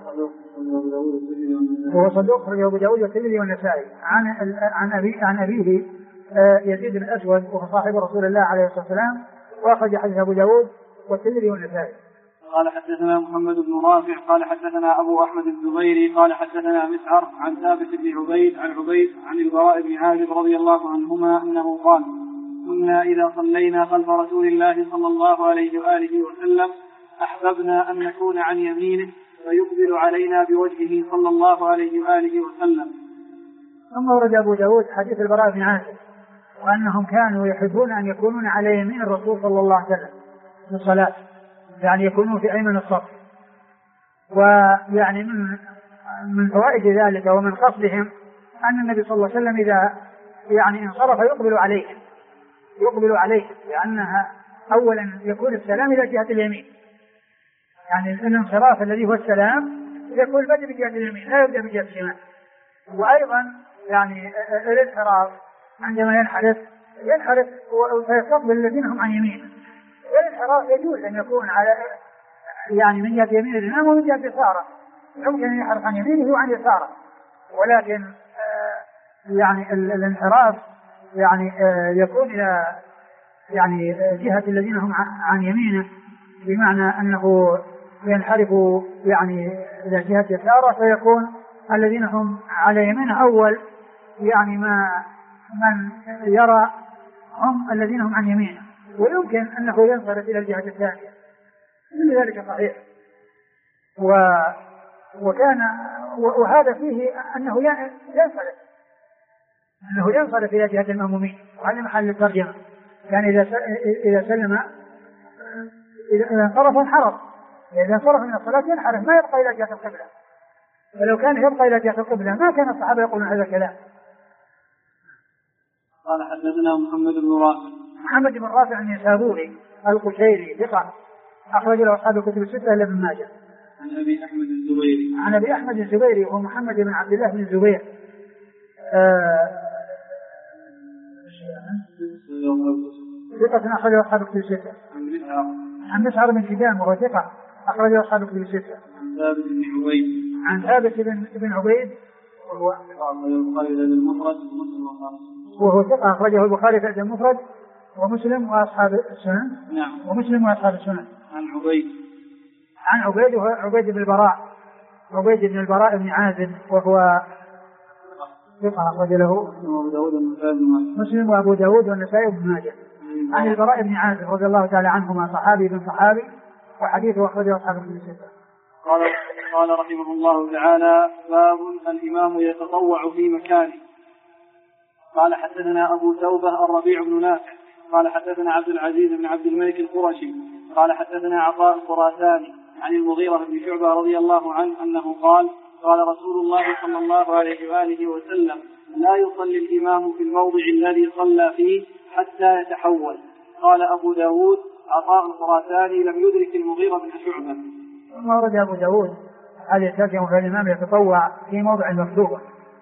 وهو صدوق أخرجه أبو داود والترمذي والنسائي. عن أبيه يزيد بن الأسود وهو صاحب رسول الله عليه الصلاة والسلام وأخرج حديث أبو داود والترمذي والنسائي. قال حدثنا محمد بن رافع قال حدثنا أبو أحمد الزبيري قال حدثنا مسعر عن ثابت بن عبيد عن البراء بن عازب رضي الله عنهما أنه قال: كنا إذا صلينا خلف رسول الله صلى الله عليه وآله وسلم أحببنا أن نكون عن يمينه فيقبل علينا بوجهه صلى الله عليه وآله وسلم. ثم ورد أبو داود حديث البراء بن عازب وأنهم كانوا يحبون أن يكونون على يمين الرسول صلى الله عليه وسلم في الصلاة، يعني يكونوا في أيمن الصف. ويعني من فوائد ذلك ومن قصدهم أن النبي صلى الله عليه وسلم إذا يعني انصرف يقبل عليهم لأنها أولا يكون السلام إلى جهة اليمين، يعني الانصراف الذي هو السلام يكون بدء بجهة اليمين لا يبدأ بجهة الشمال. وأيضا يعني الانحراف عندما ينحرف فيستقبل الذين هم عن يمينه. الانحراف يجوز أن يكون على يعني من جهة يمين الإمام ومن جهة يساره، يمكن أن ينحرف عن يمينه وعن يساره، ولكن يعني الانحراف يعني يكون إلى يعني جهة الذين هم عن يمينه، بمعنى أنه ينحرف يعني إلى جهة يساره، فيكون الذين هم على يمينه أول يعني من يرى هم الذين هم عن يمينه، ويمكن أنه ينصرف إلى الجهة الثانية، كل ذلك صحيح. وهذا فيه أنه ينصرف إلى جهة المأمومين، وهذا محل الترجمة. يعني إذا سلم إذا انصرف انحرف، إذا انصرف من الصلاة ينحرف ما يبقى إلى جهة القبلة، فلو كان يبقى إلى جهة القبلة ما كان الصحابة يقولون هذا الكلام. قال حدثنا محمد بن رافع النسابوري القشيري ثقة أخرج له أصحاب الكتب الستة إلا ابن ماجه. عن أبي أحمد الزبيري وهو محمد بن عبد الله بن الزبير ثقة أخرج له أصحاب الكتب الستة. عن مسعر بن كدام وهو ثقة أخرج له أصحاب الكتب الستة. عن ثابت بن عبيد وهو ثقة أخرجه البخاري في المفرد ومسلم وأصحاب السنن. نعم. ومسلم وأصحاب السنن. عن عبيد وهو عبيد بن البراء بن عازب وهو ثقة أخرج له مسلم وأبو داود والنسائي بن ماجه. عن البراء بن عازب رضي الله تعالى عنهما صحابي بن صحابي وحديثه أخرجه أصحاب الكتب الستة. قال رحمه الله تعالى: باب الإمام يتطوع في مكانه. قال حدثنا أبو توبة الربيع بن نافع قال حدثنا عبد العزيز بن عبد الملك القرشي قال حدثنا عطاء الخراساني عن المغيرة بن شعبة رضي الله عنه أنه قال: قال رسول الله صلى الله عليه وآله وسلم: لا يصلي الإمام في الموضع الذي صلى فيه حتى يتحول. قال أبو داود: عطاء الخراساني لم يدرك المغيرة بن شعبة. ثم ورد أبو داود هذا يترجم في الإمام يتطوع في موضع المكتوبة،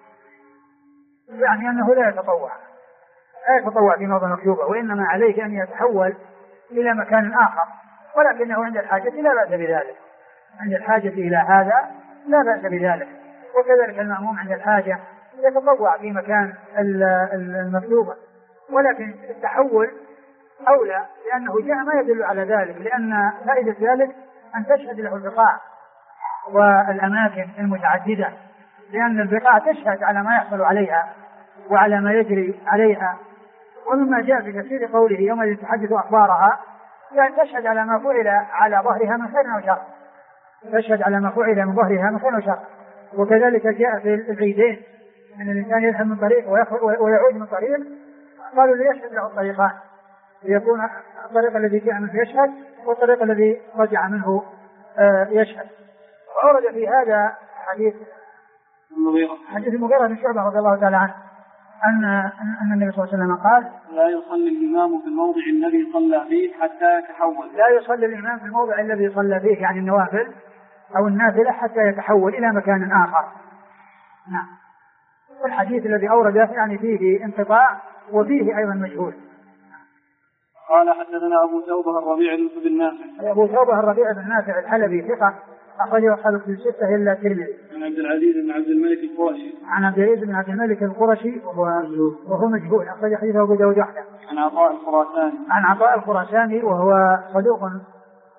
يعني أنه لا يتطوع في موضع المكتوبة، وإنما عليه أن يتحول إلى مكان آخر، ولكنه عند الحاجة لا بأس بذلك، عند الحاجة إلى هذا لا بأس بذلك. وكذلك المأموم عند الحاجة يتطوع في مكان المكتوبة، ولكن التحول أولى لأنه جاء ما يدل على ذلك، لأن فائدة ذلك أن تشهد له البقاع والأماكن المتعددة، لأن البقاع تشهد على ما يحصل عليها وعلى ما يجري عليها. ومما جاء في تفسير قوله يوم تحدث أخبارها يعني تشهد على ما فعل على ظهرها من خير وشر، تشهد على ما فعل من ظهرها من خير وشر. وكذلك جاء في العيدين أن الإنسان يذهب من طريق ويعود من طريق، قالوا ليشهد له الطريقان، ليكون الطريق الذي جاء منه يشهد والطريق الذي رجع منه يشهد. وأورد في هذا حديث المغيرة بن شعبة رضي الله تعالى عنه أن النبي صلى الله عليه وسلم قال: لا يصلي الإمام في الموضع الذي صلى فيه حتى يتحول. لا يصلي الإمام في الموضع الذي صلى فيه، يعني النوافل أو النافلة، حتى يتحول إلى مكان آخر. نعم. والحديث الذي أورده يعني فيه انقطاع وفيه أيضا مجهول. قال حدثنا أبو توبة الربيع بن نافع. أبو توبة الربيع بن نافع الحلبي ثقة أخرجه أصحاب الكتب الستة إلا الترمذي. عن عبد العزيز بن عبد الملك القرشي. عن عبد العزيز بن عبد الملك القرشي وهو مجهول، أخرج حديثه أبو داود وحده. عن عطاء الخراساني. عن عطاء الخراساني وهو صدوق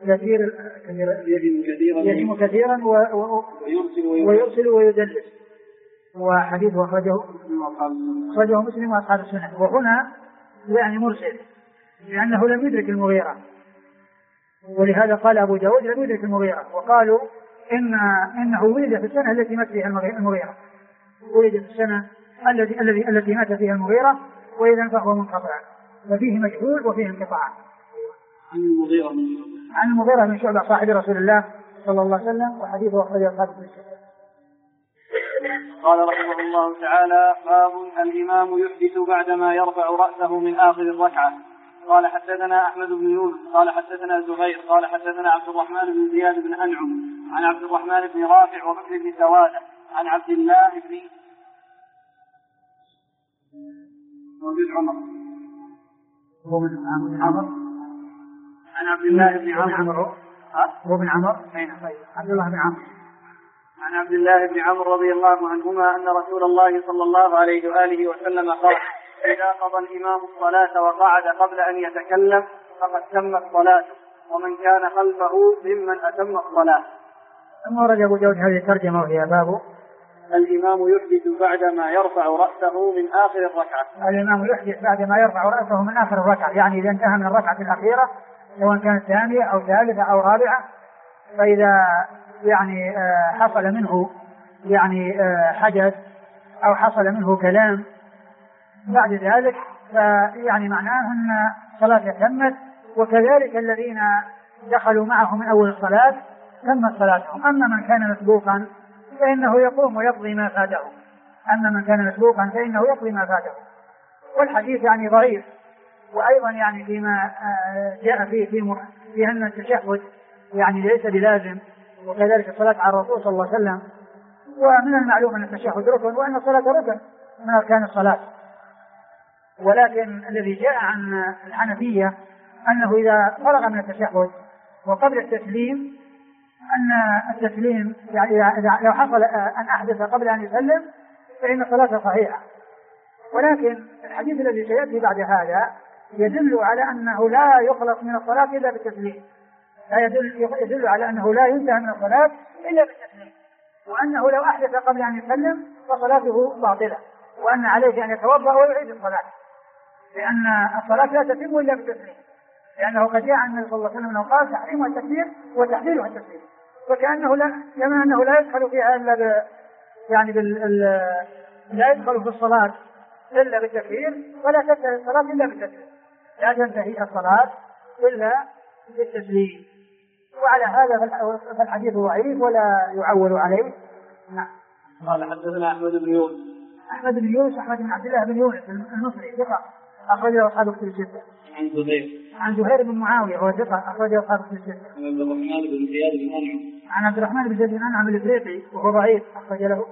يسير يهم كثيرا ويرسل ويدلس. وحديث أخرجه مسلم وأصحاب السنن. وهنا يعني مرسل لأنه لم يدرك المغيرة، ولهذا قال أبو داود لم يدرك المغيرة، وقالوا إنه ولد في السنة التي مات فيها المغيرة، ولد في السنة التي مات فيها المغيرة، وإذا فهو منقطع، ففيه مجهول وفيه انقطاع. عن المغيرة بن شعبة صاحب رسول الله صلى الله عليه وسلم، وحديثه أخرجه أصحاب السنن. قال رحمه الله تعالى: باب الإمام يحدث بعدما يرفع رأسه من آخر الركعة. قال حدثنا أحمد بن يونس قال حدثنا زهير قال حدثنا عبد الرحمن بن زياد بن أنعم عن عبد الرحمن بن رافع وبكر بن سوادة عن عبد الله بن عمر عن عبد الله بن عمر وابن عمر عبد الله بن عمر عن عبد الله بن عمرو رضي الله عنهما أن رسول الله صلى الله عليه وآله وسلم قال: إذا قضى الإمام الصلاة وقعد قبل أن يتكلم فقد تمت صلاته، ومن كان خلفه ممن أتم الصلاة. ثم ورد أبو داود هذه الترجمة وهي باب الإمام يحدث بعدما يرفع رأسه من آخر الركعة. الإمام يحدث بعدما يرفع رأسه من آخر الركعة، يعني إذا انتهى من الركعة الأخيرة سواء كانت ثانية أو ثالثة أو رابعة، فإذا يعني حصل منه يعني حدث أو حصل منه كلام بعد ذلك، فيعني معناه أن الصلاة تمت، وكذلك الذين دخلوا معه من أول الصلاة تمت صلاتهم. أما من كان مسبوقا فإنه يقوم ويقضي ما فاته. والحديث يعني ضعيف، وأيضا يعني فيما جاء فيه أن التشهد يعني ليس بلازم، وكذلك الصلاة على الرسول صلى الله عليه وسلم. ومن المعلوم أن التشهد ركن، وأن الصلاة ركن من أركان الصلاة. ولكن الذي جاء عن الحنفية أنه إذا فرغ من التشهد وقبل التسليم، أن التسليم يعني لو حصل أن أحدث قبل أن يسلم فإن الصلاة صحيحة. ولكن الحديث الذي سيأتي بعد هذا يدل على أنه لا يخلص من الصلاة إلا بالتسليم، يدل على أنه لا ينتهي من الصلاة إلا بالتسليم، وأنه لو أحدث قبل أن يسلم فصلاته باطلة، وأن عليه أن يتوضأ ويعيد الصلاة، لأن الصلاة لا تتم إلا بالتسليم، لأنه قد جاء النبي صلى الله عليه وسلم قال: تحريمها التكبير وتحليلها التسليم. فكأنه كما أنه لا يدخل فيها إلا لا يدخل في الصلاة إلا بالتكبير، ولا تنتهي الصلاة إلا بالتسليم، لا تنتهي الصلاة إلا بالتسليم. وعلى هذا فالحديث ضعيف ولا يعول عليه. نعم. قال حدثنا أحمد بن يونس أحمد بن عبد الله بن يونس المصري ثقة أخرجه أصحاب الكتب الستة. عن زهير بن معاوية وهو ثقة أخرجه أصحاب الكتب الستة. عن عبد الرحمن بن زياد بن أنعم الإفريقي وهو ضعيف أخرج له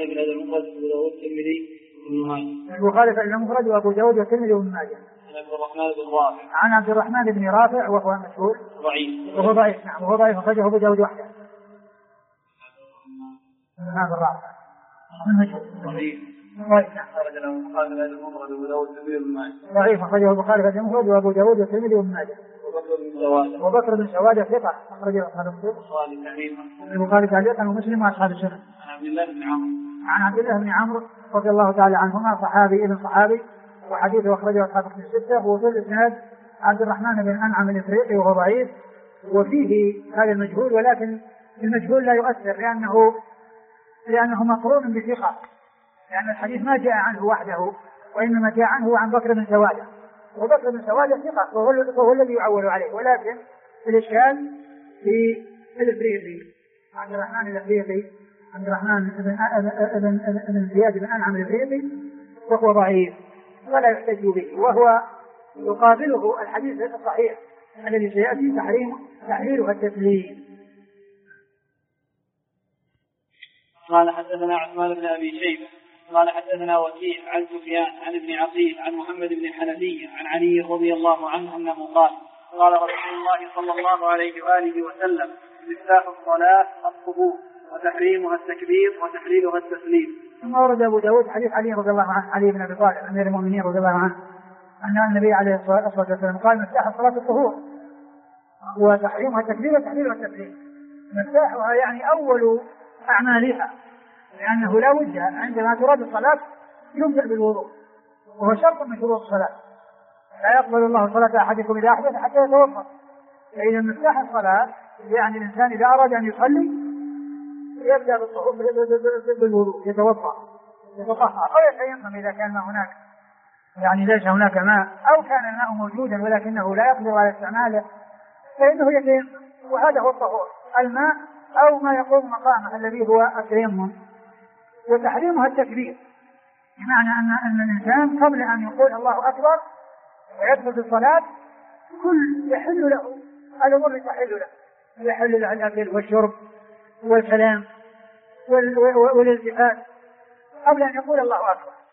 البخاري في المفرد وأبو داود والترمذي وابن ماجه. عن عبد الرحمن بن رافع وهو مشهور وهو ضعيف. نعم وهو ضعيف أخرجه أبو داود وحده. هذا الرافع ضعيف أخرجه البخاري في المفرد وأبو داود والترمذي وابن ماجه. وبكر بن سوادة ثقة أخرجه أصحاب البخاري تعليقا ومسلم وأصحاب السنن. عن عبد الله بن عمرو رضي الله تعالى عنهما صحابي ابن صحابي، وحديثه أخرجه أصحاب الكتب الستة. وفي الإسناد عبد الرحمن بن أنعم الإفريقي وهو ضعيف، وفيه هذا المجهول، ولكن المجهول لا يؤثر لأنه مقرون بثقة، لأن الحديث ما جاء عنه وحده، وإنما جاء عنه عن بكر بن سوادة، وبكر بن سوادة ثقة وهو الذي يعول عليه. ولكن الإشكال في الإفريقي عبد الرحمن الإفريقي، عبد الرحمن بن زياد بن أنعم الإفريقي، وهو ضعيف ولا يحتج به، وهو يقابله الحديث الصحيح الذي سيأتي تحليلها التسليم. قال حدثنا عثمان بن أبي شيبة قال حدثنا وكيع عن سفيان عن ابن عقيل عن محمد بن حنفية عن علي رضي الله عنه أنه قال: قال رسول الله صلى الله عليه وآله وسلم: مفتاح الصلاة الطهور، وتحريمها التكبير، وتحليلها التسليم. ثم ورد أبو داود حديث علي رضي الله عنه، علي بن أبي طالب أمير المؤمنين رضي الله عنه، أن النبي عليه الصلاة والسلام قال: مفتاح الصلاة الطهور، وتحريمها التكبير وتحليلها التسليم. مفتاحها يعني أول أعمالها، لأنه لا بد عندما تراد الصلاة يبدأ بالوضوء، وهو شرط من شروط الصلاة. لا يقبل الله صلاة أحدكم إذا أحدث حتى يتوضأ. فإذا مفتاح الصلاة يعني الإنسان إذا أراد أن يصلي يبدأ بالوضوء، يتوضأ يتطهر أو يتيمم إذا كان ما هناك يعني ليس هناك ماء، أو كان الماء موجودا ولكنه لا يقدر على استعماله فإنه يتيمم، وهذا هو الطهور، الماء أو ما يقوم مقامه الذي هو التيمم. وتحريمها التكبير، بمعنى أن الإنسان قبل أن يقول الله أكبر ويدخل في الصلاة كل يحل له الأمور، تحل له، يحل له الأكل والشرب والكلام والالتفات قبل أن يقول الله أكبر.